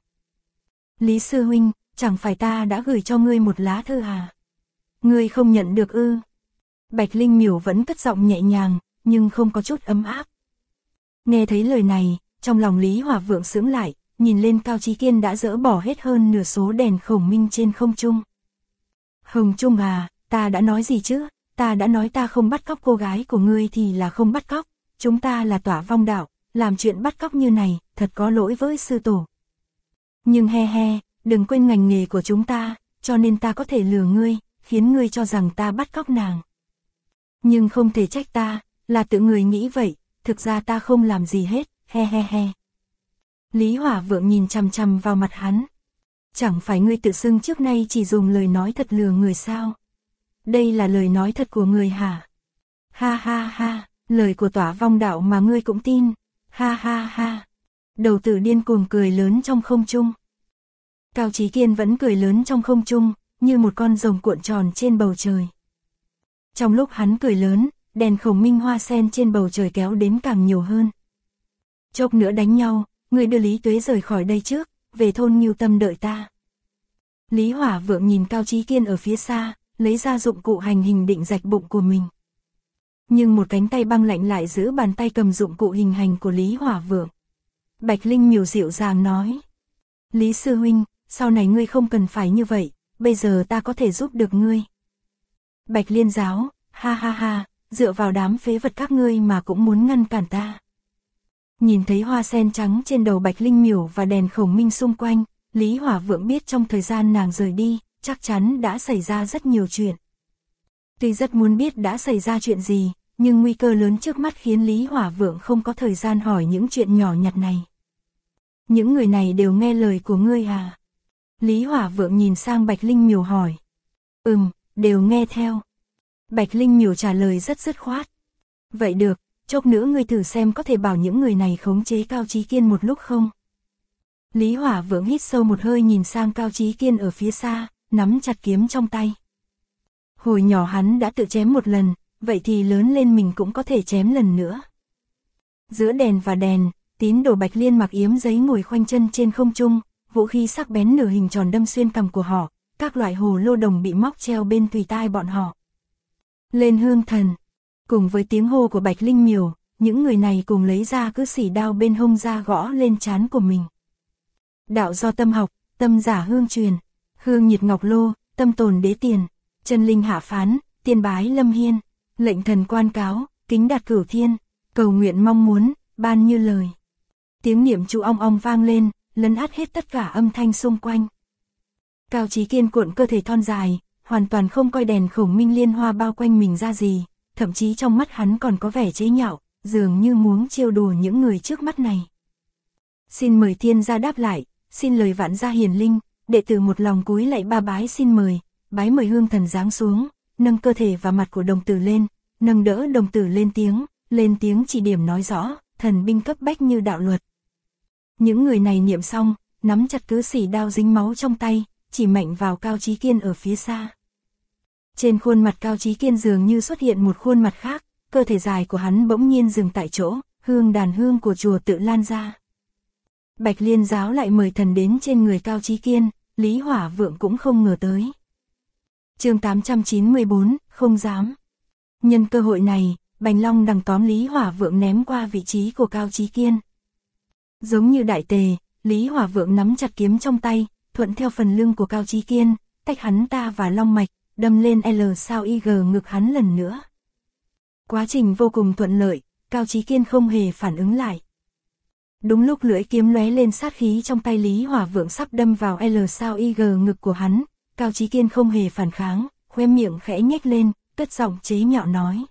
Lý sư huynh, chẳng phải ta đã gửi cho ngươi một lá thư à? Ngươi không nhận được ư? Bạch Linh Miểu vẫn cất giọng nhẹ nhàng, nhưng không có chút ấm áp. Nghe thấy lời này, trong lòng Lý Hỏa Vượng sững lại, nhìn lên Cao Chí Kiên đã dỡ bỏ hết hơn nửa số đèn khổng minh trên không trung. Hồng Trung à, ta đã nói gì chứ? Ta đã nói ta không bắt cóc cô gái của ngươi thì là không bắt cóc, chúng ta là Tỏa Vong đạo, làm chuyện bắt cóc như này, thật có lỗi với sư tổ. Nhưng đừng quên ngành nghề của chúng ta, cho nên ta có thể lừa ngươi, khiến ngươi cho rằng ta bắt cóc nàng. Nhưng không thể trách ta, là tự người nghĩ vậy, thực ra ta không làm gì hết, Lý Hỏa Vượng nhìn chằm chằm vào mặt hắn. Chẳng phải ngươi tự xưng trước nay chỉ dùng lời nói thật lừa người sao? Đây là lời nói thật của người hả? Ha ha ha, lời của Tỏa Vong Đạo mà ngươi cũng tin. Ha ha ha. Đầu tử điên cuồng cười lớn trong không trung. Cao Chí Kiên vẫn cười lớn trong không trung, như một con rồng cuộn tròn trên bầu trời. Trong lúc hắn cười lớn, đèn khổng minh hoa sen trên bầu trời kéo đến càng nhiều hơn. Chốc nữa đánh nhau, người đưa Lý Tuế rời khỏi đây trước, về thôn Ngưu Tâm đợi ta. Lý Hỏa Vượng nhìn Cao Chí Kiên ở phía xa, lấy ra dụng cụ hành hình định rạch bụng của mình. Nhưng một cánh tay băng lạnh lại giữ bàn tay cầm dụng cụ hình hành của Lý Hỏa Vượng. Bạch Linh Miểu dịu dàng nói. Lý sư huynh, sau này ngươi không cần phải như vậy, bây giờ ta có thể giúp được ngươi. Bạch Liên giáo, ha ha ha, dựa vào đám phế vật các ngươi mà cũng muốn ngăn cản ta. Nhìn thấy hoa sen trắng trên đầu Bạch Linh Miểu và đèn khổng minh xung quanh, Lý Hỏa Vượng biết trong thời gian nàng rời đi, chắc chắn đã xảy ra rất nhiều chuyện. Tuy rất muốn biết đã xảy ra chuyện gì, nhưng nguy cơ lớn trước mắt khiến Lý Hỏa Vượng không có thời gian hỏi những chuyện nhỏ nhặt này. Những người này đều nghe lời của ngươi à? Lý Hỏa Vượng nhìn sang Bạch Linh Miểu hỏi. Đều nghe theo. Bạch Linh Miểu trả lời rất dứt khoát. Vậy được, chốc nữa ngươi thử xem có thể bảo những người này khống chế Cao Chí Kiên một lúc không? Lý Hỏa Vượng hít sâu một hơi nhìn sang Cao Chí Kiên ở phía xa, nắm chặt kiếm trong tay. Hồi nhỏ hắn đã tự chém một lần, vậy thì lớn lên mình cũng có thể chém lần nữa. Giữa đèn và đèn, tín đồ Bạch Liên mặc yếm giấy ngồi khoanh chân trên không trung, vũ khí sắc bén nửa hình tròn đâm xuyên cằm của họ, các loại hồ lô đồng bị móc treo bên tùy tai bọn họ. Lên hương thần. Cùng với tiếng hô của Bạch Linh Miểu, những người này cùng lấy ra cứ xỉ đao bên hông ra gõ lên trán của mình. Đạo do tâm học, tâm giả hương truyền, hương nhiệt ngọc lô, tâm tồn đế tiền, chân linh hạ phán, tiên bái lâm hiên, lệnh thần quan cáo, kính đạt cửu thiên, cầu nguyện mong muốn, ban như lời. Tiếng niệm chú ong ong vang lên, lấn át hết tất cả âm thanh xung quanh. Cao Chí Kiên cuộn cơ thể thon dài, hoàn toàn không coi đèn khổng minh liên hoa bao quanh mình ra gì, thậm chí trong mắt hắn còn có vẻ chế nhạo, dường như muốn trêu đùa những người trước mắt này. Xin mời thiên gia đáp lại, xin lời vạn gia hiền linh, đệ tử một lòng cúi lạy ba bái xin mời, bái mời hương thần giáng xuống, nâng cơ thể và mặt của đồng tử lên, nâng đỡ đồng tử lên tiếng chỉ điểm nói rõ, thần binh cấp bách như đạo luật. Những người này niệm xong, nắm chặt cứ xỉ đao dính máu trong tay, chỉ mạnh vào Cao Chí Kiên ở phía xa. Trên khuôn mặt Cao Chí Kiên dường như xuất hiện một khuôn mặt khác, cơ thể dài của hắn bỗng nhiên dừng tại chỗ, hương đàn hương của chùa tự lan ra. Bạch Liên giáo lại mời thần đến trên người Cao Chí Kiên, Lý Hỏa Vượng cũng không ngờ tới. Chương 894, không dám. Nhân cơ hội này, Bành Long đằng tóm Lý Hỏa Vượng ném qua vị trí của Cao Chí Kiên. Giống như đại tề, Lý Hỏa Vượng nắm chặt kiếm trong tay, thuận theo phần lưng của Cao Chí Kiên, tách hắn ta và long mạch, đâm lên L sao IG ngực hắn lần nữa. Quá trình vô cùng thuận lợi, Cao Chí Kiên không hề phản ứng lại. Đúng lúc lưỡi kiếm lóe lên sát khí trong tay Lý Hỏa Vượng sắp đâm vào L sao IG ngực của hắn, Cao Chí Kiên không hề phản kháng, khóe miệng khẽ nhếch lên, cất giọng chế nhạo nói.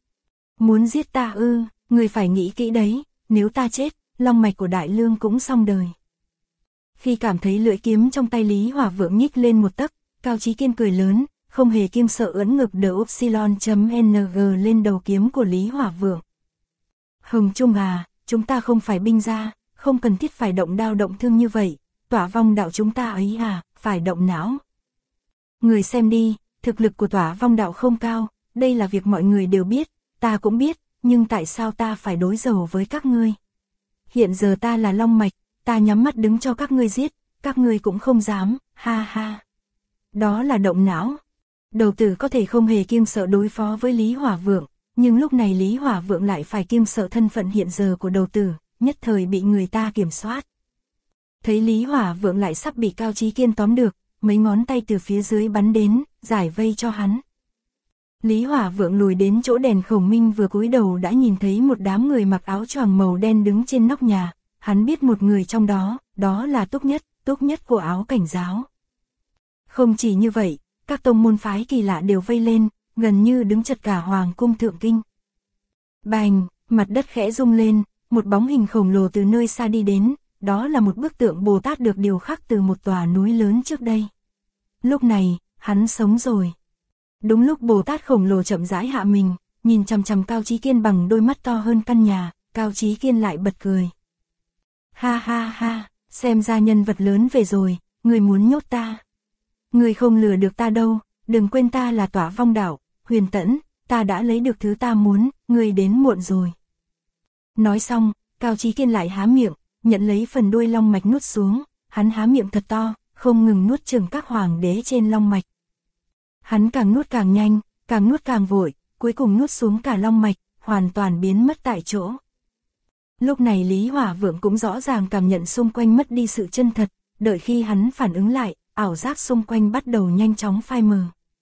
Muốn giết ta ư, người phải nghĩ kỹ đấy, nếu ta chết, long mạch của Đại Lương cũng xong đời. Khi cảm thấy lưỡi kiếm trong tay Lý Hỏa Vượng nhích lên một tấc, Cao Chí Kiên cười lớn, không hề kiêng sợ ấn ngực đờ upsilon.ng lên đầu kiếm của Lý Hỏa Vượng. Hồng Trung à, chúng ta không phải binh gia, không cần thiết phải động đao động thương như vậy, Tỏa Vong đạo chúng ta ấy à, phải động não. Người xem đi, thực lực của Tỏa Vong đạo không cao, đây là việc mọi người đều biết, ta cũng biết, nhưng tại sao ta phải đối đầu với các ngươi? Hiện giờ ta là long mạch, ta nhắm mắt đứng cho các ngươi giết, các ngươi cũng không dám, ha ha. Đó là động não. Đầu tử có thể không hề kiêng sợ đối phó với Lý Hỏa Vượng, nhưng lúc này Lý Hỏa Vượng lại phải kiêng sợ thân phận hiện giờ của đầu tử, nhất thời bị người ta kiểm soát. Thấy Lý Hỏa Vượng lại sắp bị Cao Chí Kiên tóm được, mấy ngón tay từ phía dưới bắn đến, giải vây cho hắn. Lý Hỏa Vượng lùi đến chỗ đèn khổng minh vừa cúi đầu đã nhìn thấy một đám người mặc áo choàng màu đen đứng trên nóc nhà, hắn biết một người trong đó, đó là Túc Nhất của áo cảnh giáo. Không chỉ như vậy, các tông môn phái kỳ lạ đều vây lên, gần như đứng chật cả Hoàng cung Thượng Kinh. Bành, mặt đất khẽ rung lên, một bóng hình khổng lồ từ nơi xa đi đến, đó là một bức tượng Bồ Tát được điêu khắc từ một tòa núi lớn trước đây. Lúc này, hắn sống rồi. Đúng lúc Bồ Tát khổng lồ chậm rãi hạ mình, nhìn chằm chằm Cao Chí Kiên bằng đôi mắt to hơn căn nhà, Cao Chí Kiên lại bật cười. Ha ha ha, xem ra nhân vật lớn về rồi, người muốn nhốt ta. Người không lừa được ta đâu, đừng quên ta là Tỏa Vong Đạo, Huyền Tẫn, ta đã lấy được thứ ta muốn, người đến muộn rồi. Nói xong, Cao Chí Kiên lại há miệng, nhận lấy phần đuôi long mạch nuốt xuống, hắn há miệng thật to, không ngừng nuốt chửng các hoàng đế trên long mạch. Hắn càng nuốt càng nhanh, càng nuốt càng vội, cuối cùng nuốt xuống cả long mạch, hoàn toàn biến mất tại chỗ. Lúc này Lý Hỏa Vượng cũng rõ ràng cảm nhận xung quanh mất đi sự chân thật, đợi khi hắn phản ứng lại, ảo giác xung quanh bắt đầu nhanh chóng phai mờ.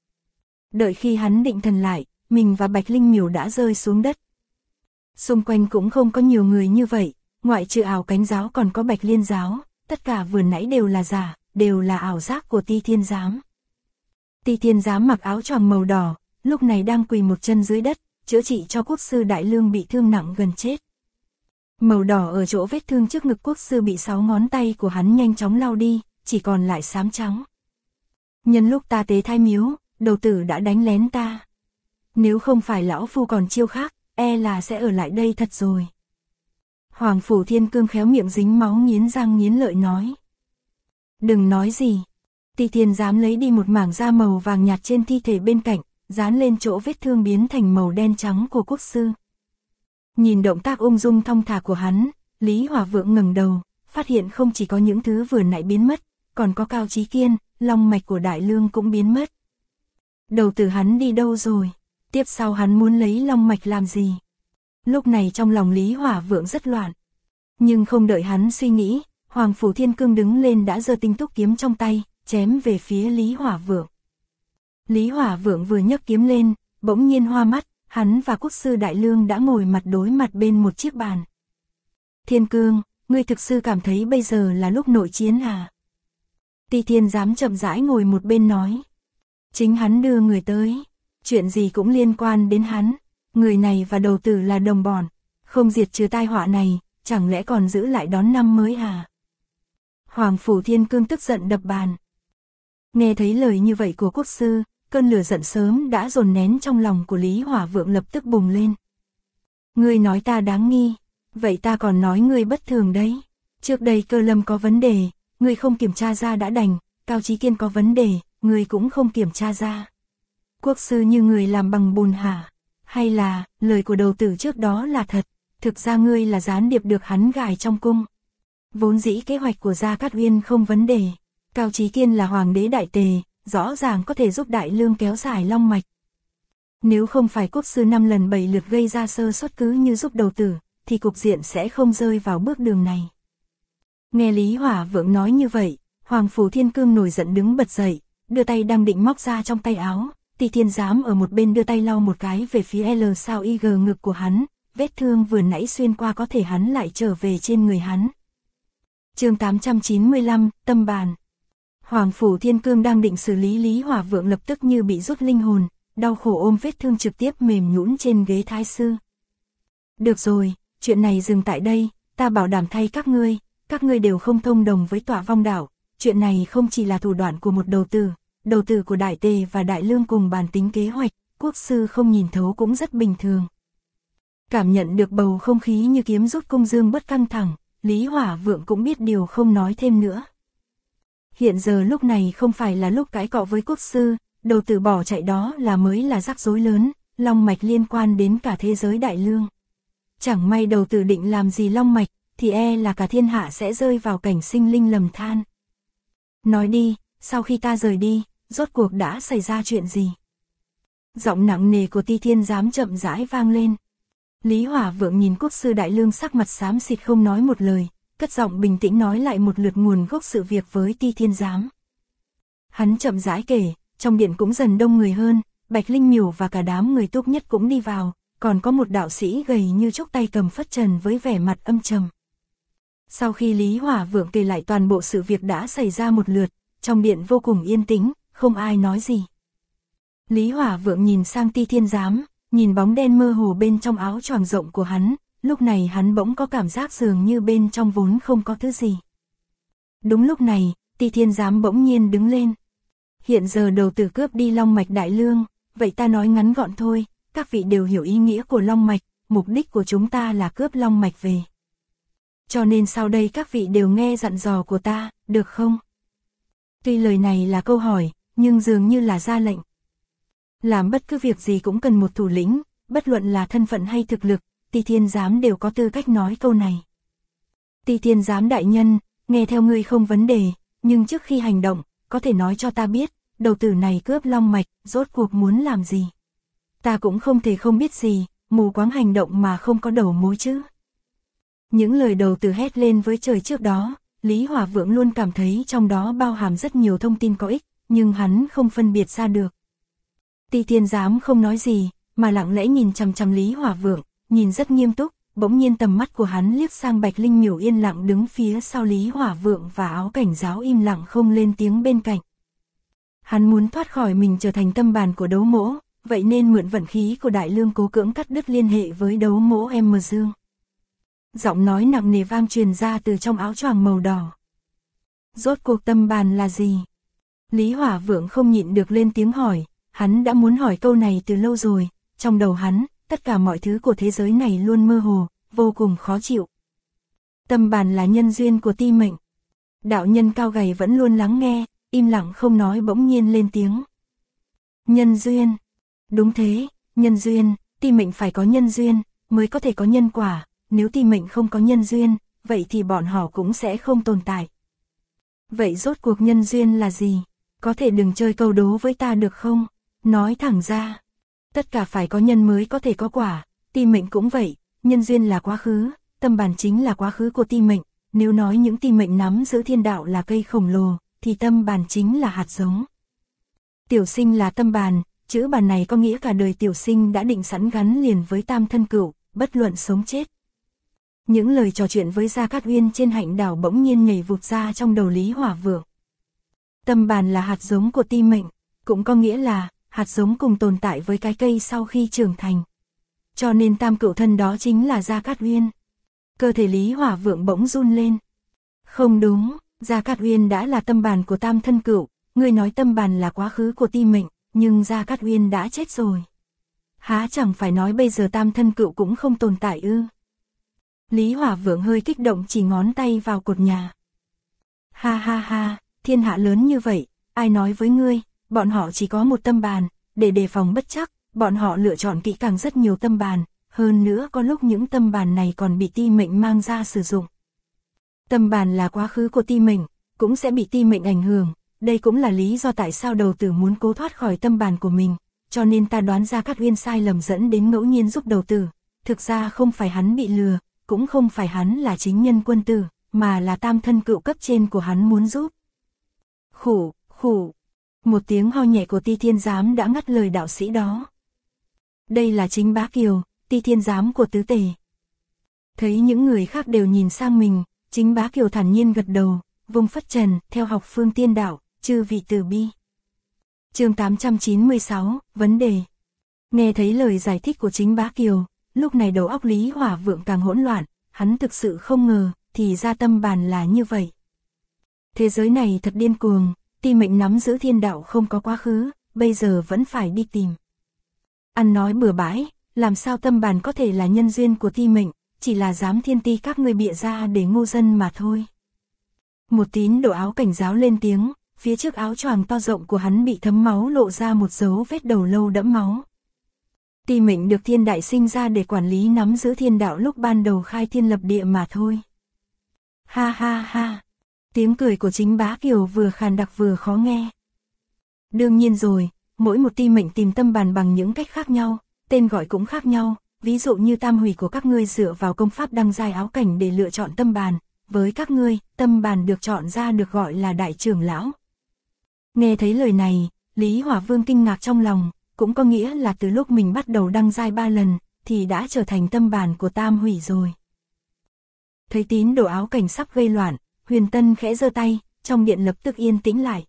Đợi khi hắn định thần lại, mình và Bạch Linh Miểu đã rơi xuống đất. Xung quanh cũng không có nhiều người như vậy, ngoại trừ Ảo Cánh Giáo còn có Bạch Liên Giáo, tất cả vừa nãy đều là giả, đều là ảo giác của Ti Thiên Giám. Ti Thiên Giám mặc áo choàng màu đỏ, lúc này đang quỳ một chân dưới đất, chữa trị cho quốc sư Đại Lương bị thương nặng gần chết. Màu đỏ ở chỗ vết thương trước ngực quốc sư bị 6 ngón tay của hắn nhanh chóng lau đi, chỉ còn lại xám trắng. Nhân lúc ta tế thai miếu, đầu tử đã đánh lén ta. Nếu không phải lão phu còn chiêu khác, e là sẽ ở lại đây thật rồi. Hoàng Phủ Thiên Cương khéo miệng dính máu nghiến răng nghiến lợi nói. Đừng nói gì. Ti Thiên Giám lấy đi một mảng da màu vàng nhạt trên thi thể bên cạnh, dán lên chỗ vết thương biến thành màu đen trắng của quốc sư. Nhìn động tác ung dung thong thả của hắn, Lý Hỏa Vượng ngẩng đầu, phát hiện không chỉ có những thứ vừa nãy biến mất, còn có Cao Chí Kiên, long mạch của Đại Lương cũng biến mất. Đầu tử hắn đi đâu rồi? Tiếp sau hắn muốn lấy long mạch làm gì? Lúc này trong lòng Lý Hỏa Vượng rất loạn. Nhưng không đợi hắn suy nghĩ, Hoàng Phủ Thiên Cương đứng lên đã giơ tinh túc kiếm trong tay, chém về phía Lý Hỏa Vượng. Lý Hỏa Vượng vừa nhấc kiếm lên, bỗng nhiên hoa mắt, hắn và quốc sư Đại Lương đã ngồi mặt đối mặt bên một chiếc bàn. Thiên Cương, ngươi thực sự cảm thấy bây giờ là lúc nội chiến à? Ti Thiên Giám chậm rãi ngồi một bên nói. Chính hắn đưa người tới, chuyện gì cũng liên quan đến hắn, người này và đầu tử là đồng bọn, không diệt trừ tai họa này, chẳng lẽ còn giữ lại đón năm mới à? Hoàng Phủ Thiên Cương tức giận đập bàn. Nghe thấy lời như vậy của quốc sư, cơn lửa giận sớm đã dồn nén trong lòng của Lý Hỏa Vượng lập tức bùng lên. Ngươi nói ta đáng nghi, vậy ta còn nói ngươi bất thường đấy. Trước đây Cơ Lâm có vấn đề, ngươi không kiểm tra ra đã đành, Cao Chí Kiên có vấn đề, ngươi cũng không kiểm tra ra. Quốc sư như người làm bằng bùn hả? Hay là, lời của đầu tử trước đó là thật, thực ra ngươi là gián điệp được hắn gài trong cung. Vốn dĩ kế hoạch của Gia Cát Uyên không vấn đề, Cao Chí Kiên là hoàng đế đại tề, rõ ràng có thể giúp Đại Lương kéo dài long mạch. Nếu không phải quốc sư 5 lần 7 lượt gây ra sơ suất cứ như giúp đầu tử, thì cục diện sẽ không rơi vào bước đường này. Nghe Lý Hỏa Vượng nói như vậy, Hoàng Phủ Thiên Cương nổi giận đứng bật dậy, đưa tay đang định móc ra trong tay áo, Ti Thiên Giám ở một bên đưa tay lau một cái về phía L sao IG ngực của hắn, vết thương vừa nãy xuyên qua có thể hắn lại trở về trên người hắn. Chương 895, tâm bàn. Hoàng Phủ Thiên Cương đang định xử lý Lý Hỏa Vượng lập tức như bị rút linh hồn, đau khổ ôm vết thương trực tiếp mềm nhũn trên ghế thái sư. Được rồi, chuyện này dừng tại đây, ta bảo đảm thay các ngươi đều không thông đồng với Tỏa Vong Đạo, chuyện này không chỉ là thủ đoạn của một đầu tử của Đại Tề và Đại Lương cùng bàn tính kế hoạch, quốc sư không nhìn thấu cũng rất bình thường. Cảm nhận được bầu không khí như kiếm rút cung dương bất căng thẳng, Lý Hỏa Vượng cũng biết điều không nói thêm nữa. Hiện giờ lúc này không phải là lúc cãi cọ với quốc sư, đầu tử bỏ chạy đó mới là rắc rối lớn, long mạch liên quan đến cả thế giới Đại Lương. Chẳng may đầu tử định làm gì long mạch, thì e là cả thiên hạ sẽ rơi vào cảnh sinh linh lầm than. Nói đi, sau khi ta rời đi, rốt cuộc đã xảy ra chuyện gì? Giọng nặng nề của Ti Thiên Giám chậm rãi vang lên. Lý Hỏa Vượng nhìn quốc sư Đại Lương sắc mặt xám xịt không nói một lời, cất giọng bình tĩnh nói lại một lượt nguồn gốc sự việc với Ti Thiên Giám. Hắn chậm rãi kể, trong điện cũng dần đông người hơn, Bạch Linh Miểu và cả đám người Túc Nhất cũng đi vào, còn có một đạo sĩ gầy như trúc tay cầm phất trần với vẻ mặt âm trầm. Sau khi Lý Hỏa Vượng kể lại toàn bộ sự việc đã xảy ra một lượt, trong điện vô cùng yên tĩnh, không ai nói gì. Lý Hỏa Vượng nhìn sang Ti Thiên Giám, nhìn bóng đen mơ hồ bên trong áo choàng rộng của hắn, lúc này hắn bỗng có cảm giác dường như bên trong vốn không có thứ gì. Đúng lúc này, Ti Thiên Giám bỗng nhiên đứng lên. Hiện giờ đầu tử cướp đi long mạch đại lương, vậy ta nói ngắn gọn thôi, các vị đều hiểu ý nghĩa của long mạch, mục đích của chúng ta là cướp long mạch về. Cho nên sau đây các vị đều nghe dặn dò của ta, được không? Tuy lời này là câu hỏi, nhưng dường như là ra lệnh. Làm bất cứ việc gì cũng cần một thủ lĩnh, bất luận là thân phận hay thực lực, Ti Thiên Giám đều có tư cách nói câu này. Ti Thiên Giám đại nhân, nghe theo ngươi không vấn đề, nhưng trước khi hành động, có thể nói cho ta biết, đầu tử này cướp long mạch, rốt cuộc muốn làm gì? Ta cũng không thể không biết gì, mù quáng hành động mà không có đầu mối chứ. Những lời đầu tử hét lên với trời trước đó, Lý Hỏa Vượng luôn cảm thấy trong đó bao hàm rất nhiều thông tin có ích, nhưng hắn không phân biệt ra được. Ti Thiên Giám không nói gì, mà lặng lẽ nhìn chằm chằm Lý Hỏa Vượng, nhìn rất nghiêm túc, bỗng nhiên tầm mắt của hắn liếc sang Bạch Linh Miểu yên lặng đứng phía sau Lý Hỏa Vượng và Áo Cảnh Giáo im lặng không lên tiếng bên cạnh. Hắn muốn thoát khỏi mình trở thành tâm bàn của đấu mỗ, vậy nên mượn vận khí của Đại Lương cố cưỡng cắt đứt liên hệ với đấu mỗ M Dương. Giọng nói nặng nề vang truyền ra từ trong áo choàng màu đỏ. Rốt cuộc tâm bàn là gì? Lý Hỏa Vượng không nhịn được lên tiếng hỏi, hắn đã muốn hỏi câu này từ lâu rồi, trong đầu hắn, tất cả mọi thứ của thế giới này luôn mơ hồ, vô cùng khó chịu. Tâm bàn là nhân duyên của ti mệnh. Đạo nhân cao gầy vẫn luôn lắng nghe, im lặng không nói bỗng nhiên lên tiếng. Nhân duyên. Đúng thế, nhân duyên, ti mệnh phải có nhân duyên, mới có thể có nhân quả, nếu ti mệnh không có nhân duyên, vậy thì bọn họ cũng sẽ không tồn tại. Vậy rốt cuộc nhân duyên là gì? Có thể đừng chơi câu đố với ta được không? Nói thẳng ra. Tất cả phải có nhân mới có thể có quả, ti mệnh cũng vậy, nhân duyên là quá khứ, tâm bàn chính là quá khứ của ti mệnh, nếu nói những ti mệnh nắm giữ thiên đạo là cây khổng lồ, thì tâm bàn chính là hạt giống. Tiểu sinh là tâm bàn, chữ bàn này có nghĩa cả đời tiểu sinh đã định sẵn gắn liền với tam thân cửu, bất luận sống chết. Những lời trò chuyện với Gia Cát Uyên trên hạnh đảo bỗng nhiên nhảy vụt ra trong đầu Lý Hỏa Vượng. Tâm bàn là hạt giống của ti mệnh, cũng có nghĩa là hạt giống cùng tồn tại với cái cây sau khi trưởng thành. Cho nên tam cửu thân đó chính là Gia Cát Uyên. Cơ thể Lý Hỏa Vượng bỗng run lên. Không đúng, Gia Cát Uyên đã là tâm bàn của tam thân cửu, ngươi nói tâm bàn là quá khứ của ti mệnh, nhưng Gia Cát Uyên đã chết rồi. Há chẳng phải nói bây giờ tam thân cửu cũng không tồn tại ư? Lý Hỏa Vượng hơi kích động chỉ ngón tay vào cột nhà. Ha ha ha, thiên hạ lớn như vậy, ai nói với ngươi, bọn họ chỉ có một tâm bàn, để đề phòng bất trắc, bọn họ lựa chọn kỹ càng rất nhiều tâm bàn, hơn nữa có lúc những tâm bàn này còn bị ti mệnh mang ra sử dụng. Tâm bàn là quá khứ của ti mệnh, cũng sẽ bị ti mệnh ảnh hưởng, đây cũng là lý do tại sao đầu tử muốn cố thoát khỏi tâm bàn của mình, cho nên ta đoán Gia Cát Uyên sai lầm dẫn đến ngẫu nhiên giúp đầu tử, thực ra không phải hắn bị lừa, cũng không phải hắn là chính nhân quân tử, mà là tam thân cựu cấp trên của hắn muốn giúp. Khủ, khủ. Một tiếng ho nhẹ của Ti Thiên Giám đã ngắt lời đạo sĩ đó. Đây là chính Bá Kiều, Ti Thiên Giám của tứ tề. Thấy những người khác đều nhìn sang mình, chính Bá Kiều thản nhiên gật đầu, vùng phất trần, theo học phương tiên đạo, chư vị từ bi. Chương 896, vấn đề. Nghe thấy lời giải thích của chính Bá Kiều, lúc này đầu óc Lý Hỏa Vượng càng hỗn loạn, hắn thực sự không ngờ, thì ra tâm bàn là như vậy. Thế giới này thật điên cuồng, ti mệnh nắm giữ thiên đạo không có quá khứ, bây giờ vẫn phải đi tìm. Ăn nói bừa bãi, làm sao tâm bàn có thể là nhân duyên của ti mệnh, chỉ là dám thiên ti các ngươi bịa ra để ngu dân mà thôi. Một tín đồ Áo Cảnh Giáo lên tiếng, phía trước áo choàng to rộng của hắn bị thấm máu lộ ra một dấu vết đầu lâu đẫm máu. Ti mệnh được thiên đại sinh ra để quản lý nắm giữ thiên đạo lúc ban đầu khai thiên lập địa mà thôi. Ha ha ha, tiếng cười của chính Bá Kiều vừa khàn đặc vừa khó nghe. Đương nhiên rồi, mỗi một ti mệnh tìm tâm bàn bằng những cách khác nhau, tên gọi cũng khác nhau, ví dụ như tam hủy của các ngươi dựa vào công pháp đăng giai áo cảnh để lựa chọn tâm bàn, với các ngươi, tâm bàn được chọn ra được gọi là đại trưởng lão. Nghe thấy lời này, Lý Hỏa Vương kinh ngạc trong lòng, cũng có nghĩa là từ lúc mình bắt đầu đăng giai 3 lần, thì đã trở thành tâm bàn của tam hủy rồi. Thấy tín đồ Áo Cảnh sắp gây loạn, Huyền Tân khẽ giơ tay, trong điện lập tức yên tĩnh lại.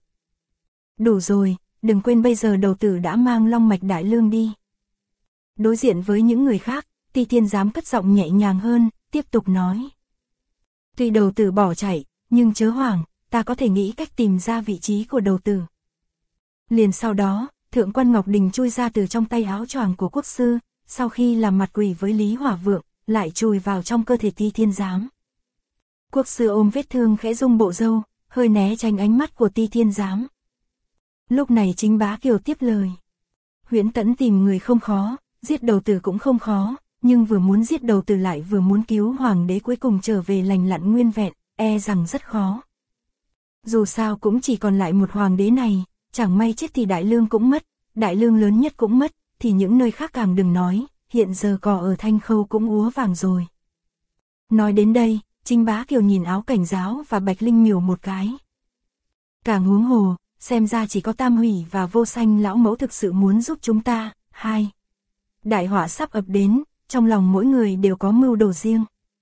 Đủ rồi, đừng quên bây giờ đầu tử đã mang long mạch đại lương đi. Đối diện với những người khác, Ti Thiên Giám cất giọng nhẹ nhàng hơn, tiếp tục nói. Tuy đầu tử bỏ chạy, nhưng chớ hoảng, ta có thể nghĩ cách tìm ra vị trí của đầu tử. Liền sau đó, Thượng quan Ngọc Đình chui ra từ trong tay áo choàng của quốc sư, sau khi làm mặt quỷ với Lý Hỏa Vượng, lại chui vào trong cơ thể Ti Thiên Giám. Quốc sư ôm vết thương khẽ rung bộ râu, hơi né tránh ánh mắt của Ti Thiên Giám. Lúc này Chính Bá Kiều tiếp lời. Huyễn Tẫn tìm người không khó, giết đầu tử cũng không khó, nhưng vừa muốn giết đầu tử lại vừa muốn cứu hoàng đế cuối cùng trở về lành lặn nguyên vẹn, e rằng rất khó. Dù sao cũng chỉ còn lại một hoàng đế này, chẳng may chết thì Đại Lương cũng mất, Đại Lương lớn nhất cũng mất, thì những nơi khác càng đừng nói, hiện giờ cỏ ở Thanh Khâu cũng úa vàng rồi. Nói đến đây, Chính Bá Kiều nhìn Áo Cảnh Giáo và Bạch Linh Miểu một cái. Càng huống hồ, xem ra chỉ có Tam Hủy và Vô Sanh lão mẫu thực sự muốn giúp chúng ta. 2. Đại họa sắp ập đến, trong lòng mỗi người đều có mưu đồ riêng.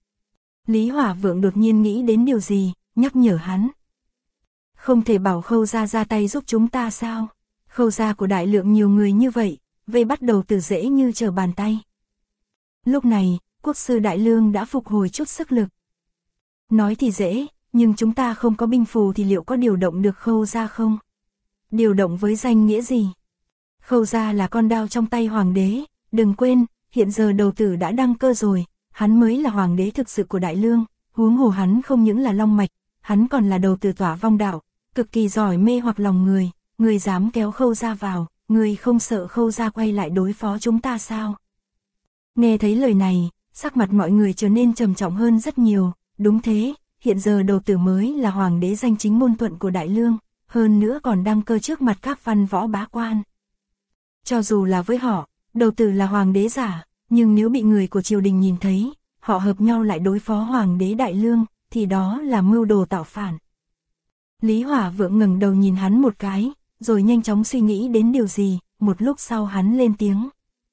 Lý Hỏa Vượng đột nhiên nghĩ đến điều gì, nhắc nhở hắn. Không thể bảo Khâu gia ra tay giúp chúng ta sao? Khâu gia của Đại Lượng nhiều người như vậy, vây bắt đầu từ dễ như trở bàn tay. Lúc này, quốc sư Đại Lương đã phục hồi chút sức lực. Nói thì dễ, nhưng chúng ta không có binh phù thì liệu có điều động được Khâu gia không? Điều động với danh nghĩa gì? Khâu gia là con đao trong tay hoàng đế, đừng quên, hiện giờ đầu tử đã đăng cơ rồi, hắn mới là hoàng đế thực sự của Đại Lương, huống hồ hắn không những là long mạch, hắn còn là đầu tử tỏa vong đạo, cực kỳ giỏi mê hoặc lòng người dám kéo Khâu gia vào, người không sợ Khâu gia quay lại đối phó chúng ta sao? Nghe thấy lời này, sắc mặt mọi người trở nên trầm trọng hơn rất nhiều, đúng thế, hiện giờ đầu tử mới là hoàng đế danh chính ngôn thuận của Đại Lương, hơn nữa còn đăng cơ trước mặt các văn võ bá quan. Cho dù là với họ, đầu tử là hoàng đế giả, nhưng nếu bị người của triều đình nhìn thấy, họ hợp nhau lại đối phó hoàng đế Đại Lương, thì đó là mưu đồ tạo phản. Lý Hỏa Vượng ngẩng đầu nhìn hắn một cái, rồi nhanh chóng suy nghĩ đến điều gì, một lúc sau hắn lên tiếng.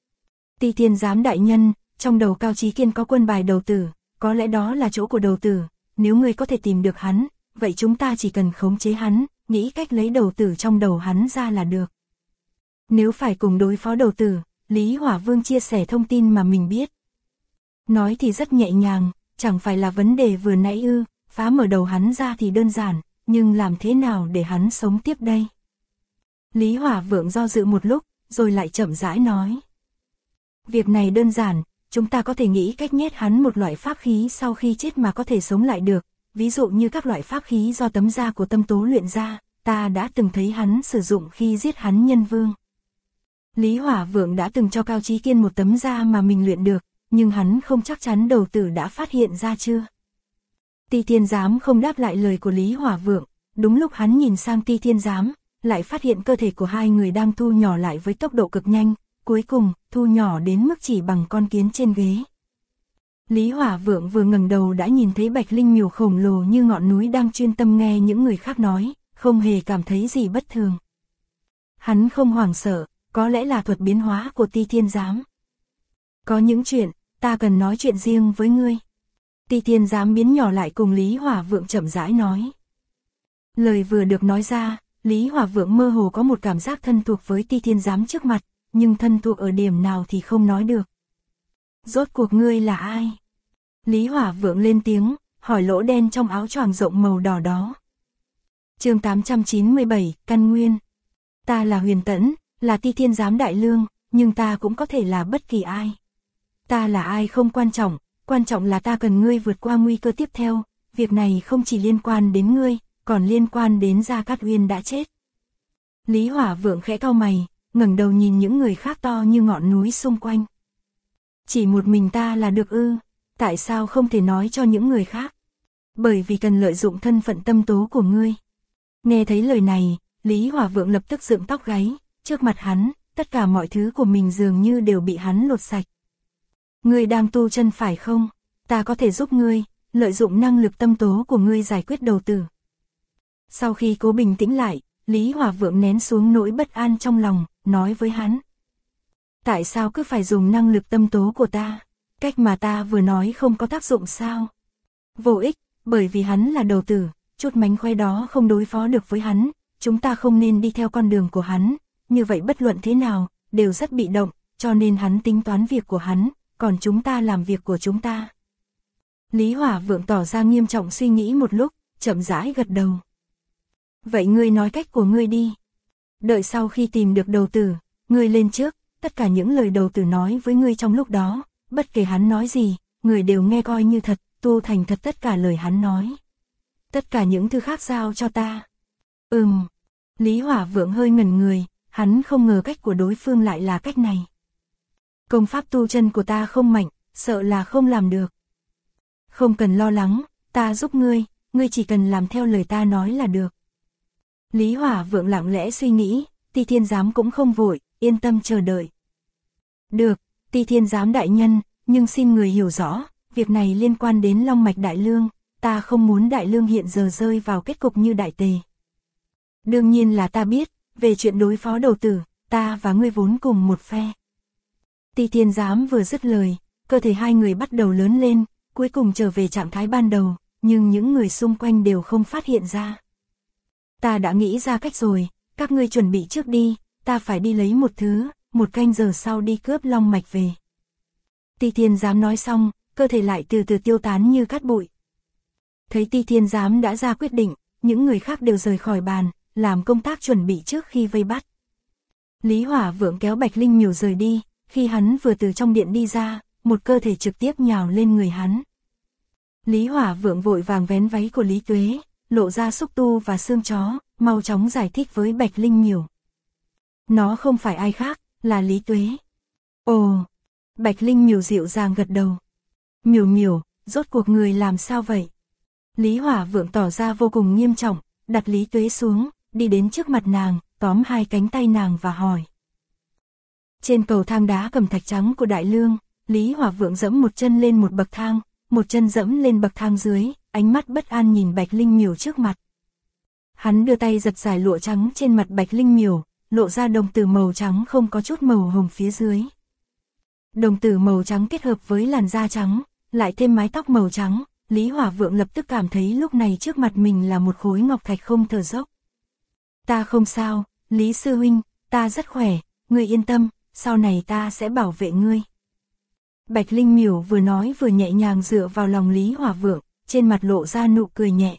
Ti Thiên Giám đại nhân, trong đầu Cao Chí Kiên có quân bài đầu tử, có lẽ đó là chỗ của đầu tử, nếu ngươi có thể tìm được hắn, vậy chúng ta chỉ cần khống chế hắn, nghĩ cách lấy đầu tử trong đầu hắn ra là được. Nếu phải cùng đối phó đầu tử, Lý Hỏa Vương chia sẻ thông tin mà mình biết. Nói thì rất nhẹ nhàng, chẳng phải là vấn đề vừa nãy ư, phá mở đầu hắn ra thì đơn giản, nhưng làm thế nào để hắn sống tiếp đây? Lý Hỏa Vượng do dự một lúc, rồi lại chậm rãi nói. Việc này đơn giản, chúng ta có thể nghĩ cách nhét hắn một loại pháp khí sau khi chết mà có thể sống lại được, ví dụ như các loại pháp khí do tấm da của Tâm Tố luyện ra, ta đã từng thấy hắn sử dụng khi giết hắn Nhân Vương. Lý Hỏa Vượng đã từng cho Cao Chí Kiên một tấm da mà mình luyện được, nhưng hắn không chắc chắn đầu tử đã phát hiện ra chưa. Ti Thiên Giám không đáp lại lời của Lý Hỏa Vượng, đúng lúc hắn nhìn sang Ti Thiên Giám, lại phát hiện cơ thể của hai người đang thu nhỏ lại với tốc độ cực nhanh, cuối cùng thu nhỏ đến mức chỉ bằng con kiến trên ghế. Lý Hỏa Vượng vừa ngẩng đầu đã nhìn thấy Bạch Linh Miểu khổng lồ như ngọn núi đang chuyên tâm nghe những người khác nói, không hề cảm thấy gì bất thường. Hắn không hoảng sợ, có lẽ là thuật biến hóa của Ti Thiên Giám. Có những chuyện, ta cần nói chuyện riêng với ngươi. Ti Thiên Giám biến nhỏ lại cùng Lý Hỏa Vượng chậm rãi nói. Lời vừa được nói ra, Lý Hỏa Vượng mơ hồ có một cảm giác thân thuộc với Ti Thiên Giám trước mặt, nhưng thân thuộc ở điểm nào thì không nói được. Rốt cuộc ngươi là ai? Lý Hỏa Vượng lên tiếng, hỏi lỗ đen trong áo choàng rộng màu đỏ đó. Chương 897, Căn Nguyên. Ta là Huyền Tẫn, là Ti Thiên Giám Đại Lương, nhưng ta cũng có thể là bất kỳ ai. Ta là ai không quan trọng là ta cần ngươi vượt qua nguy cơ tiếp theo, việc này không chỉ liên quan đến ngươi, còn liên quan đến Gia Cát Uyên đã chết. Lý Hỏa Vượng khẽ cau mày, ngẩng đầu nhìn những người khác to như ngọn núi xung quanh. Chỉ một mình ta là được ư? Tại sao không thể nói cho những người khác? Bởi vì cần lợi dụng thân phận Tâm Tố của ngươi. Nghe thấy lời này, Lý Hỏa Vượng lập tức dựng tóc gáy, trước mặt hắn, tất cả mọi thứ của mình dường như đều bị hắn lột sạch. Ngươi đang tu chân phải không? Ta có thể giúp ngươi, lợi dụng năng lực Tâm Tố của ngươi giải quyết đầu tử. Sau khi cố bình tĩnh lại, Lý Hỏa Vượng nén xuống nỗi bất an trong lòng, nói với hắn. Tại sao cứ phải dùng năng lực Tâm Tố của ta? Cách mà ta vừa nói không có tác dụng sao? Vô ích, bởi vì hắn là đầu tử, chút mánh khóe đó không đối phó được với hắn, chúng ta không nên đi theo con đường của hắn, như vậy bất luận thế nào, đều rất bị động, cho nên hắn tính toán việc của hắn, còn chúng ta làm việc của chúng ta. Lý Hỏa Vượng tỏ ra nghiêm trọng suy nghĩ một lúc, chậm rãi gật đầu. Vậy ngươi nói cách của ngươi đi. Đợi sau khi tìm được đầu tử, ngươi lên trước, tất cả những lời đầu tử nói với ngươi trong lúc đó, bất kể hắn nói gì, ngươi đều nghe coi như thật, tu thành thật tất cả lời hắn nói. Tất cả những thứ khác giao cho ta. Lý Hỏa Vượng hơi ngẩn người, hắn không ngờ cách của đối phương lại là cách này. Công pháp tu chân của ta không mạnh, sợ là không làm được. Không cần lo lắng, ta giúp ngươi chỉ cần làm theo lời ta nói là được. Lý Hỏa Vượng lặng lẽ suy nghĩ, Ti Thiên Giám cũng không vội, yên tâm chờ đợi. Được, Ti Thiên Giám đại nhân, nhưng xin người hiểu rõ, việc này liên quan đến Long Mạch Đại Lương, ta không muốn Đại Lương hiện giờ rơi vào kết cục như Đại Tề. Đương nhiên là ta biết, về chuyện đối phó đầu tử, ta và ngươi vốn cùng một phe. Ti Thiên Giám vừa dứt lời, cơ thể hai người bắt đầu lớn lên, cuối cùng trở về trạng thái ban đầu, nhưng những người xung quanh đều không phát hiện ra. Ta đã nghĩ ra cách rồi, các ngươi chuẩn bị trước đi, ta phải đi lấy một thứ, 1 canh giờ sau đi cướp long mạch về. Ti Thiên Giám nói xong, cơ thể lại từ từ tiêu tán như cát bụi. Thấy Ti Thiên Giám đã ra quyết định, những người khác đều rời khỏi bàn, làm công tác chuẩn bị trước khi vây bắt. Lý Hỏa Vượng kéo Bạch Linh Miểu rời đi, khi hắn vừa từ trong điện đi ra, một cơ thể trực tiếp nhào lên người hắn. Lý Hỏa Vượng vội vàng vén váy của Lý Tuế, lộ ra xúc tu và xương chó, mau chóng giải thích với Bạch Linh Miểu. Nó không phải ai khác, là Lý Tuế. Ồ, Bạch Linh Miểu dịu dàng gật đầu. Miểu Miểu, rốt cuộc người làm sao vậy? Lý Hỏa Vượng tỏ ra vô cùng nghiêm trọng, đặt Lý Tuế xuống, đi đến trước mặt nàng, tóm hai cánh tay nàng và hỏi. Trên cầu thang đá cẩm thạch trắng của Đại Lương, Lý Hỏa Vượng dẫm một chân lên một bậc thang, một chân dẫm lên bậc thang dưới, ánh mắt bất an nhìn Bạch Linh Miểu trước mặt. Hắn đưa tay giật giải lụa trắng trên mặt Bạch Linh Miểu, lộ ra đồng tử màu trắng không có chút màu hồng phía dưới. Đồng tử màu trắng kết hợp với làn da trắng, lại thêm mái tóc màu trắng, Lý Hỏa Vượng lập tức cảm thấy lúc này trước mặt mình là một khối ngọc thạch không thở dốc. Ta không sao, Lý sư huynh, ta rất khỏe, ngươi yên tâm, sau này ta sẽ bảo vệ ngươi. Bạch Linh Miểu vừa nói vừa nhẹ nhàng dựa vào lòng Lý Hỏa Vượng, trên mặt lộ ra nụ cười nhẹ.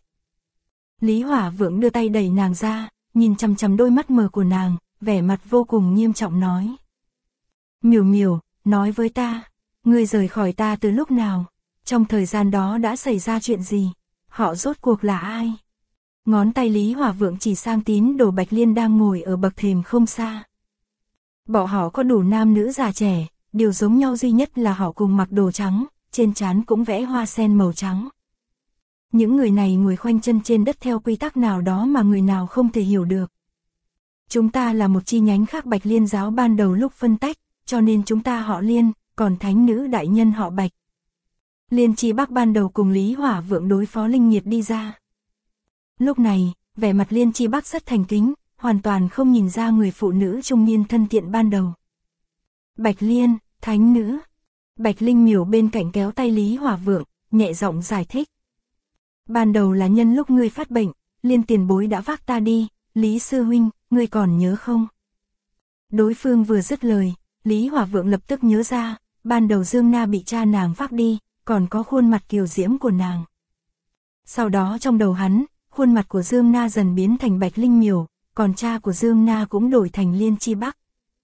Lý Hỏa Vượng đưa tay đẩy nàng ra, nhìn chằm chằm đôi mắt mờ của nàng, vẻ mặt vô cùng nghiêm trọng nói. Miểu Miểu, nói với ta, ngươi rời khỏi ta từ lúc nào? Trong thời gian đó đã xảy ra chuyện gì? Họ rốt cuộc là ai? Ngón tay Lý Hỏa Vượng chỉ sang tín đồ Bạch Liên đang ngồi ở bậc thềm không xa. Bọn họ có đủ nam nữ già trẻ, điều giống nhau duy nhất là họ cùng mặc đồ trắng, trên trán cũng vẽ hoa sen màu trắng. Những người này ngồi khoanh chân trên đất theo quy tắc nào đó mà người nào không thể hiểu được. Chúng ta là một chi nhánh khác Bạch Liên giáo ban đầu lúc phân tách, cho nên chúng ta họ Liên, còn thánh nữ đại nhân họ Bạch. Liên Chi Bắc ban đầu cùng Lý Hỏa Vượng đối phó Linh Nhiệt đi ra. Lúc này, vẻ mặt Liên Chi Bắc rất thành kính, hoàn toàn không nhìn ra người phụ nữ trung niên thân thiện ban đầu. Bạch Liên, thánh nữ. Bạch Linh Miểu bên cạnh kéo tay Lý Hỏa Vượng, nhẹ giọng giải thích. Ban đầu là nhân lúc ngươi phát bệnh, Liên tiền bối đã vác ta đi, Lý sư huynh, ngươi còn nhớ không? Đối phương vừa dứt lời, Lý Hỏa Vượng lập tức nhớ ra, ban đầu Dương Na bị cha nàng vác đi, còn có khuôn mặt kiều diễm của nàng. Sau đó trong đầu hắn, khuôn mặt của Dương Na dần biến thành Bạch Linh Miểu, còn cha của Dương Na cũng đổi thành Liên Chi Bắc.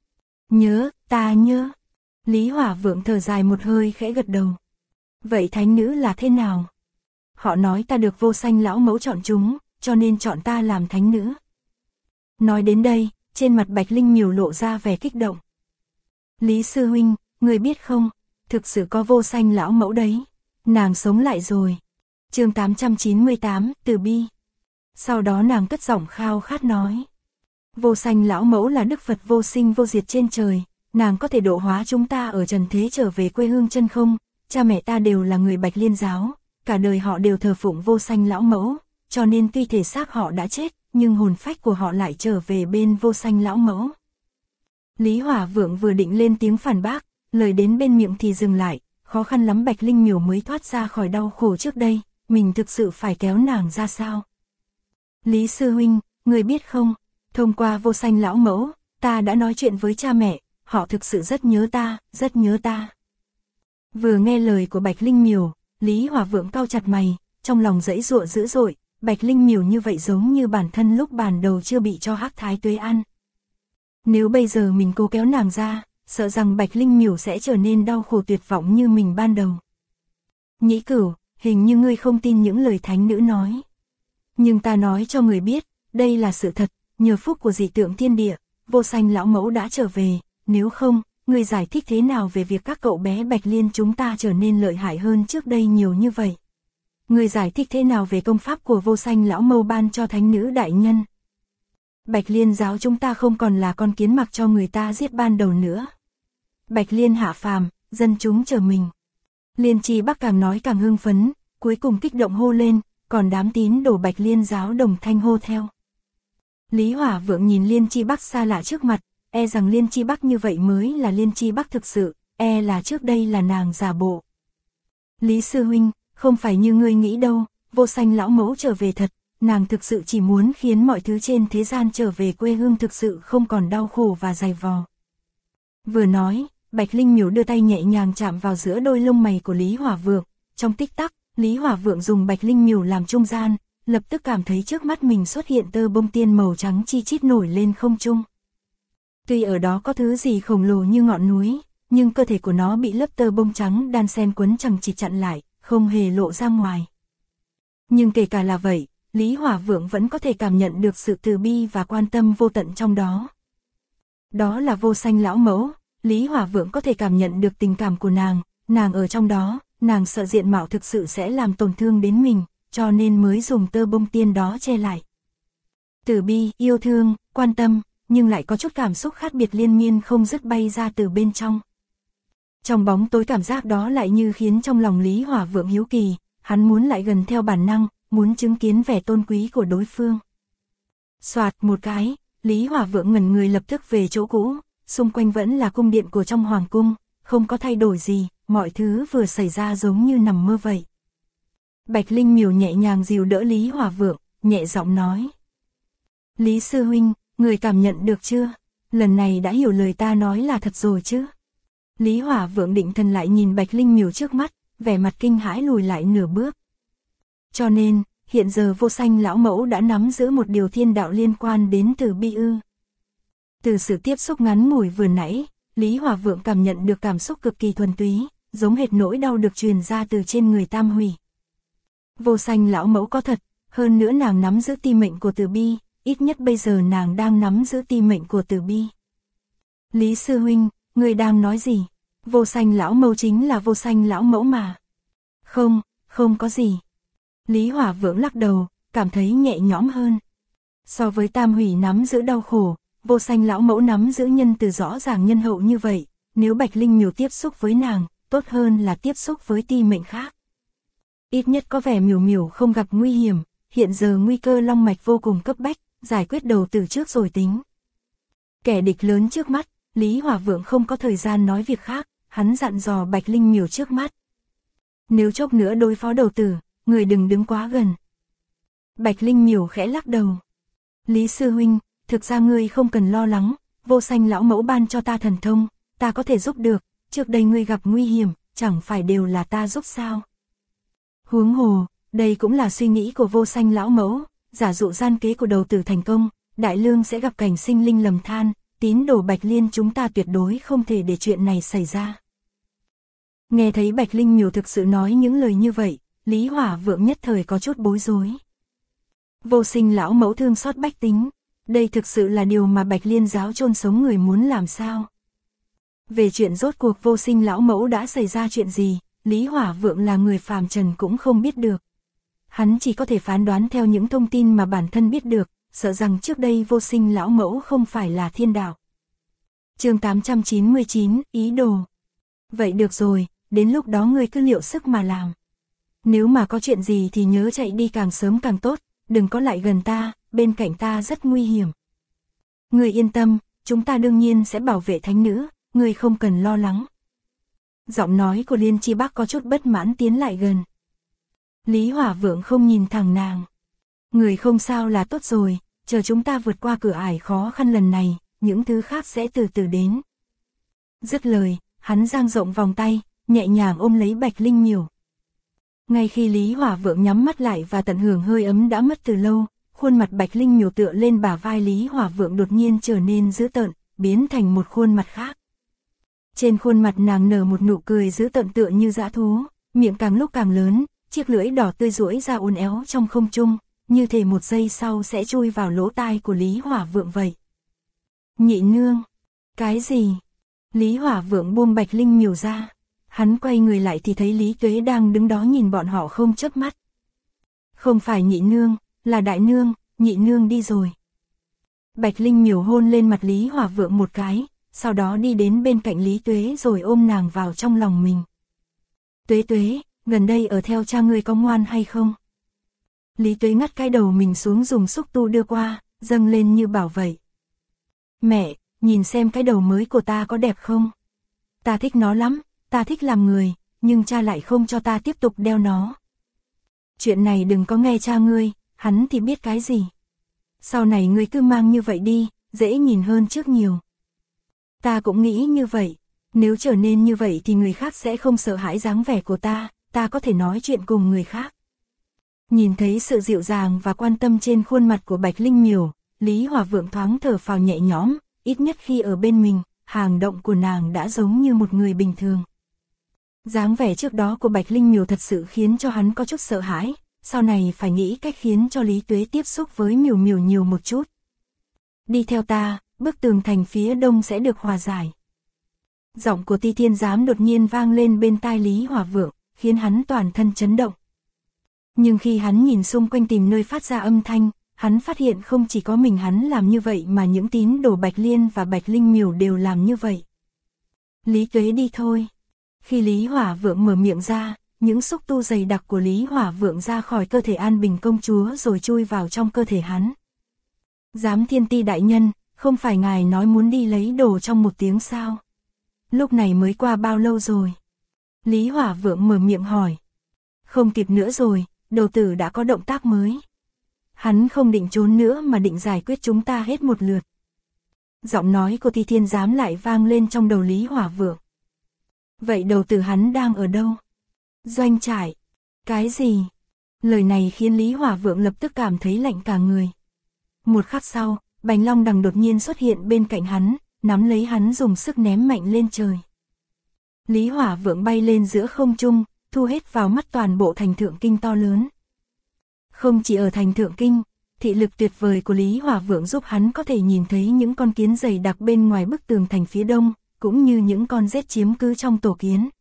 Nhớ, ta nhớ. Lý Hỏa Vượng thở dài một hơi khẽ gật đầu. Vậy thánh nữ là thế nào? Họ nói ta được Vô Sanh lão mẫu chọn chúng, cho nên chọn ta làm thánh nữ. Nói đến đây, trên mặt Bạch Linh Miểu lộ ra vẻ kích động. Lý sư huynh, người biết không, thực sự có Vô Sanh lão mẫu đấy. Nàng sống lại rồi. Chương 898, Từ bi. Sau đó nàng cất giọng khao khát nói. Vô Sanh lão mẫu là Đức Phật vô sinh vô diệt trên trời, nàng có thể độ hóa chúng ta ở trần thế trở về quê hương chân không, cha mẹ ta đều là người Bạch Liên giáo, cả đời họ đều thờ phụng Vô Sanh lão mẫu, cho nên tuy thể xác họ đã chết, nhưng hồn phách của họ lại trở về bên Vô Sanh lão mẫu. Lý Hỏa Vượng vừa định lên tiếng phản bác, lời đến bên miệng thì dừng lại, khó khăn lắm Bạch Linh Miểu mới thoát ra khỏi đau khổ trước đây, mình thực sự phải kéo nàng ra sao? Lý sư huynh, người biết không, thông qua Vô Sanh lão mẫu, ta đã nói chuyện với cha mẹ, họ thực sự rất nhớ ta, rất nhớ ta. Vừa nghe lời của Bạch Linh Miểu, Lý Hỏa Vượng cau chặt mày, trong lòng giãy giụa dữ dội, Bạch Linh Miểu như vậy giống như bản thân lúc ban đầu chưa bị cho Hắc Thái Tuế ăn. Nếu bây giờ mình cố kéo nàng ra, sợ rằng Bạch Linh Miểu sẽ trở nên đau khổ tuyệt vọng như mình ban đầu. Nhĩ Cửu, hình như ngươi không tin những lời thánh nữ nói. Nhưng ta nói cho người biết, đây là sự thật, nhờ phúc của dị tượng thiên địa, Vô Sanh lão mẫu đã trở về, nếu không, ngươi giải thích thế nào về việc các cậu bé Bạch Liên chúng ta trở nên lợi hại hơn trước đây nhiều như vậy? Ngươi giải thích thế nào về công pháp của Vô Sanh lão mẫu ban cho thánh nữ đại nhân? Bạch Liên giáo chúng ta không còn là con kiến mặc cho người ta giết ban đầu nữa. Bạch Liên hạ phàm, dân chúng chờ mình. Liên Chi Bắc càng nói càng hưng phấn, cuối cùng kích động hô lên, còn đám tín đồ Bạch Liên giáo đồng thanh hô theo. Lý Hỏa Vượng nhìn Liên Chi Bắc xa lạ trước mặt, e rằng Liên Chi Bắc như vậy mới là Liên Chi Bắc thực sự, e là trước đây là nàng giả bộ. Lý sư huynh, không phải như ngươi nghĩ đâu, Vô Sanh lão mẫu trở về thật, nàng thực sự chỉ muốn khiến mọi thứ trên thế gian trở về quê hương thực sự không còn đau khổ và dày vò. Vừa nói, Bạch Linh Miểu đưa tay nhẹ nhàng chạm vào giữa đôi lông mày của Lý Hỏa Vượng, trong tích tắc, Lý Hỏa Vượng dùng Bạch Linh Miểu làm trung gian, lập tức cảm thấy trước mắt mình xuất hiện tơ bông tiên màu trắng chi chít nổi lên không trung. Tuy ở đó có thứ gì khổng lồ như ngọn núi, nhưng cơ thể của nó bị lớp tơ bông trắng đan xen quấn chằng chịt chặn lại, không hề lộ ra ngoài. Nhưng kể cả là vậy, Lý Hỏa Vượng vẫn có thể cảm nhận được sự từ bi và quan tâm vô tận trong đó. Đó là Vô Sanh lão mẫu, Lý Hỏa Vượng có thể cảm nhận được tình cảm của nàng ở trong đó, nàng sợ diện mạo thực sự sẽ làm tổn thương đến mình, cho nên mới dùng tơ bông tiên đó che lại. Từ bi, yêu thương, quan tâm, nhưng lại có chút cảm xúc khác biệt liên miên không dứt bay ra từ bên trong. Trong bóng tối cảm giác đó lại như khiến trong lòng Lý Hỏa Vượng hiếu kỳ, hắn muốn lại gần theo bản năng, muốn chứng kiến vẻ tôn quý của đối phương. Soạt một cái, Lý Hỏa Vượng ngẩn người lập tức về chỗ cũ, xung quanh vẫn là cung điện của trong hoàng cung, không có thay đổi gì, mọi thứ vừa xảy ra giống như nằm mơ vậy. Bạch Linh Miểu nhẹ nhàng dìu đỡ Lý Hỏa Vượng, nhẹ giọng nói. Lý sư huynh, người cảm nhận được chưa? Lần này đã hiểu lời ta nói là thật rồi chứ? Lý Hỏa Vượng định thần lại nhìn Bạch Linh Miểu trước mắt, vẻ mặt kinh hãi lùi lại nửa bước. Cho nên, hiện giờ Vô Sanh lão mẫu đã nắm giữ một điều thiên đạo liên quan đến từ bi ư. Từ sự tiếp xúc ngắn ngủi vừa nãy, Lý Hỏa Vượng cảm nhận được cảm xúc cực kỳ thuần túy, giống hệt nỗi đau được truyền ra từ trên người Tam Hủy. Vô Sanh lão mẫu có thật, hơn nữa nàng nắm giữ ti mệnh của Từ Bi, ít nhất bây giờ nàng đang nắm giữ ti mệnh của Từ Bi. Lý sư huynh, người đang nói gì? Vô Sanh lão mẫu chính là Vô Sanh lão mẫu mà. Không, không có gì. Lý Hỏa Vượng lắc đầu, cảm thấy nhẹ nhõm hơn. So với Tam Hủy nắm giữ đau khổ, Vô Sanh lão mẫu nắm giữ nhân từ rõ ràng nhân hậu như vậy, nếu Bạch Linh Miểu tiếp xúc với nàng, tốt hơn là tiếp xúc với ti mệnh khác. Ít nhất có vẻ Miểu Miểu không gặp nguy hiểm, hiện giờ nguy cơ long mạch vô cùng cấp bách, giải quyết đầu từ trước rồi tính. Kẻ địch lớn trước mắt, Lý Hỏa Vượng không có thời gian nói việc khác, hắn dặn dò Bạch Linh Miểu trước mắt. Nếu chốc nữa đối phó đầu tử, người đừng đứng quá gần. Bạch Linh Miểu khẽ lắc đầu. Lý sư huynh, thực ra ngươi không cần lo lắng, Vô Sanh lão mẫu ban cho ta thần thông, ta có thể giúp được, trước đây ngươi gặp nguy hiểm, chẳng phải đều là ta giúp sao. Huống hồ, đây cũng là suy nghĩ của Vô Sanh lão mẫu, giả dụ gian kế của đầu tử thành công, Đại Lương sẽ gặp cảnh sinh linh lầm than, tín đồ Bạch Liên chúng ta tuyệt đối không thể để chuyện này xảy ra. Nghe thấy Bạch Linh Miểu thực sự nói những lời như vậy, Lý Hỏa Vượng nhất thời có chút bối rối. Vô Sinh lão mẫu thương xót bách tính, đây thực sự là điều mà Bạch Liên giáo chôn sống người muốn làm sao? Về chuyện rốt cuộc Vô Sinh lão mẫu đã xảy ra chuyện gì, Lý Hỏa Vượng là người phàm trần cũng không biết được. Hắn chỉ có thể phán đoán theo những thông tin mà bản thân biết được, sợ rằng trước đây Vô Sinh lão mẫu không phải là thiên đạo. Chương 899, ý đồ. Vậy được rồi, đến lúc đó ngươi cứ liệu sức mà làm. Nếu mà có chuyện gì thì nhớ chạy đi càng sớm càng tốt, đừng có lại gần ta, bên cạnh ta rất nguy hiểm. Ngươi yên tâm, chúng ta đương nhiên sẽ bảo vệ thánh nữ, ngươi không cần lo lắng. Giọng nói của Liên Chi Bắc có chút bất mãn tiến lại gần. Lý Hỏa Vượng không nhìn thẳng nàng. Người không sao là tốt rồi, chờ chúng ta vượt qua cửa ải khó khăn lần này, những thứ khác sẽ từ từ đến. Dứt lời, hắn dang rộng vòng tay, nhẹ nhàng ôm lấy Bạch Linh Miểu. Ngay khi Lý Hỏa Vượng nhắm mắt lại và tận hưởng hơi ấm đã mất từ lâu, khuôn mặt Bạch Linh Miểu tựa lên bả vai Lý Hỏa Vượng đột nhiên trở nên dữ tợn, biến thành một khuôn mặt khác. Trên khuôn mặt nàng nở một nụ cười dữ tợn tựa như dã thú, miệng càng lúc càng lớn, chiếc lưỡi đỏ tươi duỗi ra uốn éo trong không trung, như thể một giây sau sẽ chui vào lỗ tai của Lý Hỏa Vượng vậy. Nhị nương, cái gì? Lý Hỏa Vượng buông Bạch Linh Miểu ra. Hắn quay người lại thì thấy Lý Tuế đang đứng đó nhìn bọn họ không chớp mắt. Không phải nhị nương, là đại nương, nhị nương đi rồi. Bạch Linh Miểu hôn lên mặt Lý Hỏa Vượng một cái, sau đó đi đến bên cạnh Lý Tuế rồi ôm nàng vào trong lòng mình. Tuế Tuế, gần đây ở theo cha ngươi có ngoan hay không? Lý Tuế ngắt cái đầu mình xuống dùng xúc tu đưa qua, dâng lên như bảo vậy. Mẹ, nhìn xem cái đầu mới của ta có đẹp không? Ta thích nó lắm, ta thích làm người, nhưng cha lại không cho ta tiếp tục đeo nó. Chuyện này đừng có nghe cha ngươi, hắn thì biết cái gì. Sau này ngươi cứ mang như vậy đi, dễ nhìn hơn trước nhiều. Ta cũng nghĩ như vậy, nếu trở nên như vậy thì người khác sẽ không sợ hãi dáng vẻ của ta có thể nói chuyện cùng người khác. Nhìn thấy sự dịu dàng và quan tâm trên khuôn mặt của Bạch Linh Miểu, Lý Hỏa Vượng thoáng thở phào nhẹ nhõm, ít nhất khi ở bên mình, hành động của nàng đã giống như một người bình thường. Dáng vẻ trước đó của Bạch Linh Miểu thật sự khiến cho hắn có chút sợ hãi, sau này phải nghĩ cách khiến cho Lý Tuế tiếp xúc với Miểu Miểu nhiều một chút. Đi theo ta, bức tường thành phía đông sẽ được hòa giải. Giọng của Ti Thiên Giám đột nhiên vang lên bên tai Lý Hỏa Vượng, khiến hắn toàn thân chấn động. Nhưng khi hắn nhìn xung quanh tìm nơi phát ra âm thanh, hắn phát hiện không chỉ có mình hắn làm như vậy mà những tín đồ Bạch Liên và Bạch Linh Miểu đều làm như vậy. Lý Tuế đi thôi. Khi Lý Hỏa Vượng mở miệng ra, những xúc tu dày đặc của Lý Hỏa Vượng ra khỏi cơ thể An Bình công chúa rồi chui vào trong cơ thể hắn. Giám Thiên Ti đại nhân, không phải ngài nói muốn đi lấy đồ trong 1 tiếng sao? Lúc này mới qua bao lâu rồi? Lý Hỏa Vượng mở miệng hỏi. Không kịp nữa rồi, đầu tử đã có động tác mới. Hắn không định trốn nữa mà định giải quyết chúng ta hết một lượt. Giọng nói của Ti Thiên Giám lại vang lên trong đầu Lý Hỏa Vượng. Vậy đầu tử hắn đang ở đâu? Doanh trại. Cái gì? Lời này khiến Lý Hỏa Vượng lập tức cảm thấy lạnh cả người. Một khắc sau, Bành Long Đằng đột nhiên xuất hiện bên cạnh hắn, nắm lấy hắn dùng sức ném mạnh lên trời. Lý Hỏa Vượng bay lên giữa không trung, thu hết vào mắt toàn bộ thành Thượng Kinh to lớn. Không chỉ ở thành Thượng Kinh, thị lực tuyệt vời của Lý Hỏa Vượng giúp hắn có thể nhìn thấy những con kiến dày đặc bên ngoài bức tường thành phía đông, cũng như những con rết chiếm cứ trong tổ kiến.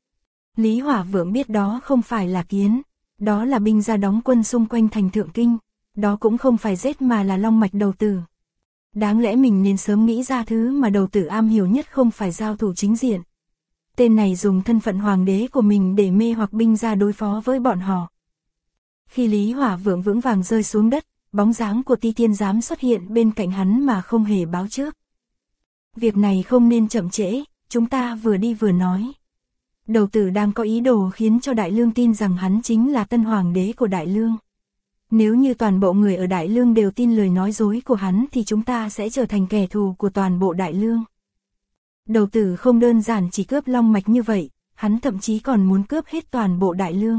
Lý Hỏa Vượng biết đó không phải là kiến, đó là binh gia đóng quân xung quanh thành Thượng Kinh, đó cũng không phải rết mà là long mạch đầu tử. Đáng lẽ mình nên sớm nghĩ ra thứ mà đầu tử am hiểu nhất không phải giao thủ chính diện. Tên này dùng thân phận hoàng đế của mình để mê hoặc binh gia đối phó với bọn họ. Khi Lý Hỏa Vượng vững vàng rơi xuống đất, bóng dáng của Ti Thiên Giám xuất hiện bên cạnh hắn mà không hề báo trước. Việc này không nên chậm trễ, chúng ta vừa đi vừa nói. Đầu tử đang có ý đồ khiến cho Đại Lương tin rằng hắn chính là tân hoàng đế của Đại Lương. Nếu như toàn bộ người ở Đại Lương đều tin lời nói dối của hắn thì chúng ta sẽ trở thành kẻ thù của toàn bộ Đại Lương. Đầu tử không đơn giản chỉ cướp long mạch như vậy, hắn thậm chí còn muốn cướp hết toàn bộ Đại Lương.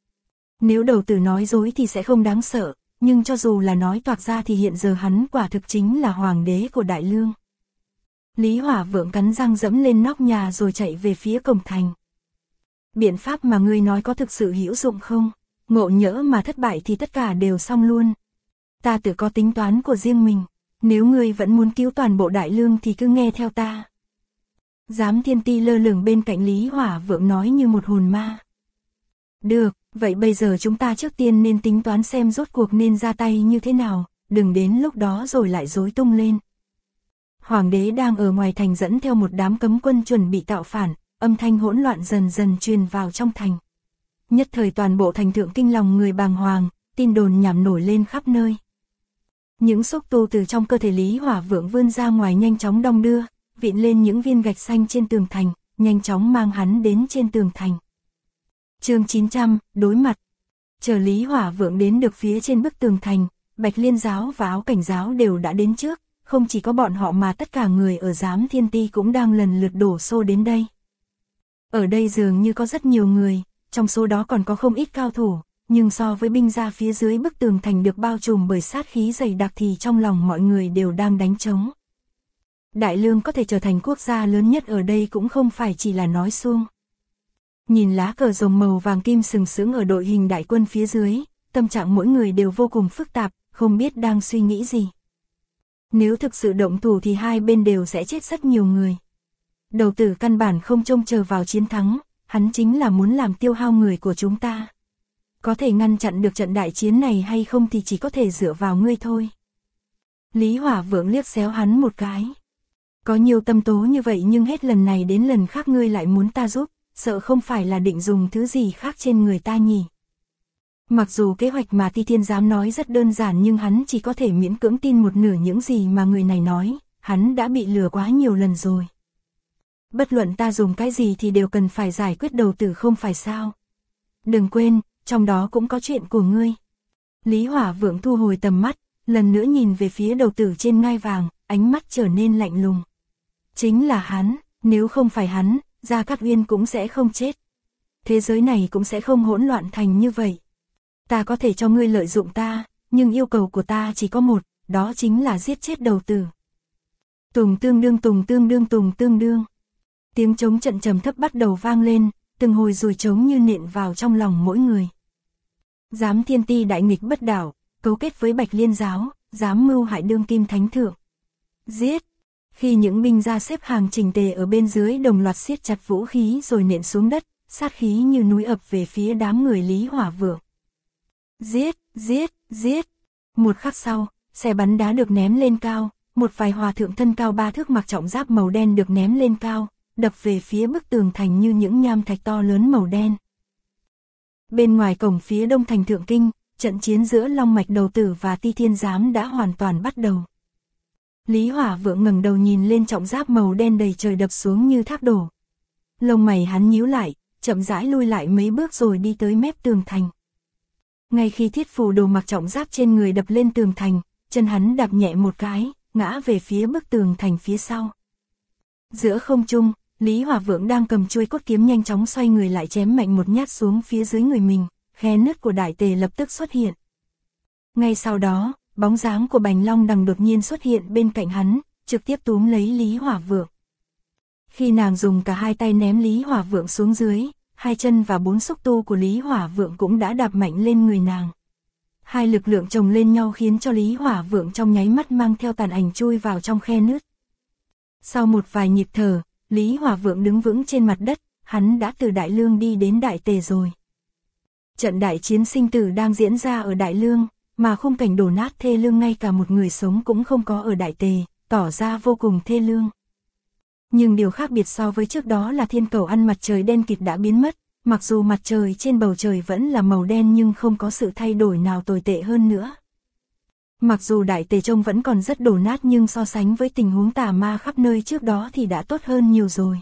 Nếu đầu tử nói dối thì sẽ không đáng sợ, nhưng cho dù là nói toạc ra thì hiện giờ hắn quả thực chính là hoàng đế của Đại Lương. Lý Hỏa Vượng cắn răng dẫm lên nóc nhà rồi chạy về phía cổng thành. Biện pháp mà ngươi nói có thực sự hữu dụng không? Ngộ nhỡ mà thất bại thì tất cả đều xong luôn. Ta tự có tính toán của riêng mình, nếu ngươi vẫn muốn cứu toàn bộ Đại Lương thì cứ nghe theo ta. Giám Thiên Ti lơ lửng bên cạnh Lý Hỏa Vượng nói như một hồn ma. Được, vậy bây giờ chúng ta trước tiên nên tính toán xem rốt cuộc nên ra tay như thế nào, đừng đến lúc đó rồi lại rối tung lên. Hoàng đế đang ở ngoài thành dẫn theo một đám cấm quân chuẩn bị tạo phản, âm thanh hỗn loạn dần dần truyền vào trong thành. Nhất thời toàn bộ thành Thượng Kinh lòng người bàng hoàng, tin đồn nhảm nổi lên khắp nơi. Những xúc tu từ trong cơ thể Lý Hỏa Vượng vươn ra ngoài nhanh chóng đong đưa, vịn lên những viên gạch xanh trên tường thành, nhanh chóng mang hắn đến trên tường thành. Chương 900, đối mặt. Chờ Lý Hỏa Vượng đến được phía trên bức tường thành, Bạch Liên giáo và Áo Cảnh giáo đều đã đến trước, không chỉ có bọn họ mà tất cả người ở Giám Thiên Ti cũng đang lần lượt đổ xô đến đây. Ở đây dường như có rất nhiều người, trong số đó còn có không ít cao thủ, nhưng so với binh gia phía dưới bức tường thành được bao trùm bởi sát khí dày đặc thì trong lòng mọi người đều đang đánh trống. Đại Lương có thể trở thành quốc gia lớn nhất ở đây cũng không phải chỉ là nói suông. Nhìn lá cờ rồng màu vàng kim sừng sững ở đội hình đại quân phía dưới, tâm trạng mỗi người đều vô cùng phức tạp, không biết đang suy nghĩ gì. Nếu thực sự động thủ thì hai bên đều sẽ chết rất nhiều người. Đầu tử căn bản không trông chờ vào chiến thắng, hắn chính là muốn làm tiêu hao người của chúng ta. Có thể ngăn chặn được trận đại chiến này hay không thì chỉ có thể dựa vào ngươi thôi. Lý Hỏa Vượng liếc xéo hắn một cái. Có nhiều tâm tố như vậy nhưng hết lần này đến lần khác ngươi lại muốn ta giúp, sợ không phải là định dùng thứ gì khác trên người ta nhỉ. Mặc dù kế hoạch mà Ti Thiên Giám nói rất đơn giản nhưng hắn chỉ có thể miễn cưỡng tin một nửa những gì mà người này nói, hắn đã bị lừa quá nhiều lần rồi. Bất luận ta dùng cái gì thì đều cần phải giải quyết đầu tử không phải sao. Đừng quên, trong đó cũng có chuyện của ngươi. Lý Hỏa Vượng thu hồi tầm mắt, lần nữa nhìn về phía đầu tử trên ngai vàng, ánh mắt trở nên lạnh lùng. Chính là hắn, nếu không phải hắn, Gia Cát Uyên cũng sẽ không chết. Thế giới này cũng sẽ không hỗn loạn thành như vậy. Ta có thể cho ngươi lợi dụng ta, nhưng yêu cầu của ta chỉ có một, đó chính là giết chết đầu tử. Tùng tương đương tùng tương đương tùng tương đương. Tiếng trống trận trầm thấp bắt đầu vang lên, từng hồi dùi trống như nện vào trong lòng mỗi người. Dám thiên ti đại nghịch bất đảo, cấu kết với Bạch Liên giáo, dám mưu hại đương kim thánh thượng. Giết! Khi những binh gia xếp hàng chỉnh tề ở bên dưới đồng loạt siết chặt vũ khí rồi nện xuống đất, sát khí như núi ập về phía đám người Lý Hỏa Vượng. Giết, giết, giết. Một khắc sau, xe bắn đá được ném lên cao, một vài hòa thượng thân cao 3 thước mặc trọng giáp màu đen được ném lên cao, đập về phía bức tường thành như những nham thạch to lớn màu đen. Bên ngoài cổng phía đông thành Thượng Kinh, trận chiến giữa Long Mạch Đầu Tử và Ti Thiên Giám đã hoàn toàn bắt đầu. Lý Hỏa Vượng ngẩng đầu nhìn lên trọng giáp màu đen đầy trời đập xuống như thác đổ. Lông mày hắn nhíu lại, chậm rãi lui lại mấy bước rồi đi tới mép tường thành. Ngay khi Thiết Phù Đồ mặc trọng giáp trên người đập lên tường thành, chân hắn đạp nhẹ một cái, ngã về phía bức tường thành phía sau. Giữa không trung, Lý Hỏa Vượng đang cầm chuôi cốt kiếm nhanh chóng xoay người lại chém mạnh một nhát xuống phía dưới người mình, khe nứt của đại tề lập tức xuất hiện. Ngay sau đó, bóng dáng của Bành Long Đằng đột nhiên xuất hiện bên cạnh hắn, trực tiếp túm lấy Lý Hỏa Vượng. Khi nàng dùng cả hai tay ném Lý Hỏa Vượng xuống dưới, hai chân và 4 xúc tu của Lý Hỏa Vượng cũng đã đạp mạnh lên người nàng. Hai lực lượng chồng lên nhau khiến cho Lý Hỏa Vượng trong nháy mắt mang theo tàn ảnh chui vào trong khe nứt. Sau một vài nhịp thở, Lý Hỏa Vượng đứng vững trên mặt đất, hắn đã từ Đại Lương đi đến Đại Tề rồi. Trận đại chiến sinh tử đang diễn ra ở Đại Lương, mà khung cảnh đổ nát thê lương ngay cả một người sống cũng không có ở Đại Tề, tỏ ra vô cùng thê lương. Nhưng điều khác biệt so với trước đó là thiên cầu ăn mặt trời đen kịt đã biến mất, mặc dù mặt trời trên bầu trời vẫn là màu đen nhưng không có sự thay đổi nào tồi tệ hơn nữa. Mặc dù Đại Tề trông vẫn còn rất đổ nát nhưng so sánh với tình huống tà ma khắp nơi trước đó thì đã tốt hơn nhiều rồi.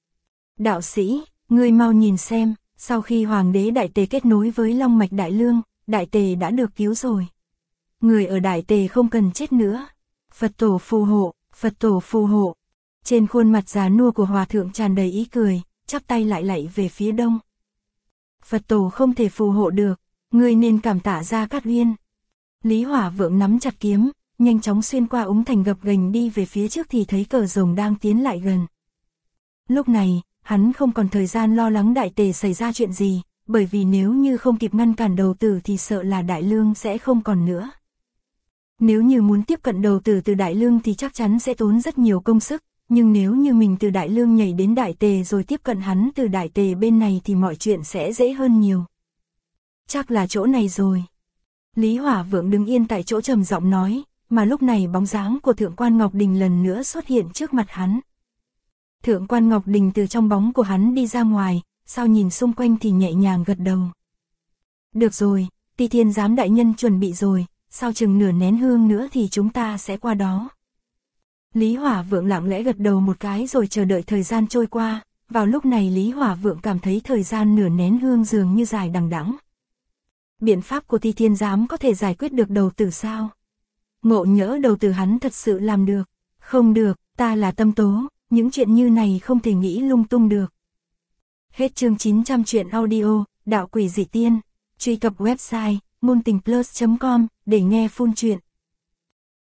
Đạo sĩ, ngươi mau nhìn xem, sau khi Hoàng đế Đại Tề kết nối với Long Mạch Đại Lương, Đại Tề đã được cứu rồi. Người ở Đại Tề không cần chết nữa. Phật tổ phù hộ, Phật tổ phù hộ. Trên khuôn mặt già nua của Hòa thượng tràn đầy ý cười, chắp tay lại lạy về phía đông. Phật tổ không thể phù hộ được, ngươi nên cảm tạ Gia Cát Uyên. Lý Hỏa Vượng nắm chặt kiếm, nhanh chóng xuyên qua ống thành gập ghềnh đi về phía trước thì thấy cờ rồng đang tiến lại gần. Lúc này, hắn không còn thời gian lo lắng Đại Tề xảy ra chuyện gì, bởi vì nếu như không kịp ngăn cản Đầu Tử thì sợ là Đại Lương sẽ không còn nữa. Nếu như muốn tiếp cận Đầu Tử từ Đại Lương thì chắc chắn sẽ tốn rất nhiều công sức, nhưng nếu như mình từ Đại Lương nhảy đến Đại Tề rồi tiếp cận hắn từ Đại Tề bên này thì mọi chuyện sẽ dễ hơn nhiều. Chắc là chỗ này rồi. Lý Hỏa Vượng đứng yên tại chỗ trầm giọng nói, mà lúc này bóng dáng của Thượng quan Ngọc Đình lần nữa xuất hiện trước mặt hắn. Thượng quan Ngọc Đình từ trong bóng của hắn đi ra ngoài, sau nhìn xung quanh thì nhẹ nhàng gật đầu. Được rồi, Ti Thiên Giám đại nhân chuẩn bị rồi, sau chừng nửa nén hương nữa thì chúng ta sẽ qua đó. Lý Hỏa Vượng lặng lẽ gật đầu một cái rồi chờ đợi thời gian trôi qua, vào lúc này Lý Hỏa Vượng cảm thấy thời gian nửa nén hương dường như dài đằng đẵng. Biện pháp của Ti Thiên Giám có thể giải quyết được Đầu Tử sao? Ngộ nhỡ Đầu Tử hắn thật sự làm được. Không được, ta là Tâm Tố, những chuyện như này không thể nghĩ lung tung được. Hết chương 900 truyện audio, Đạo Quỷ Dị Tiên. Truy cập website multingplus.com để nghe full truyện.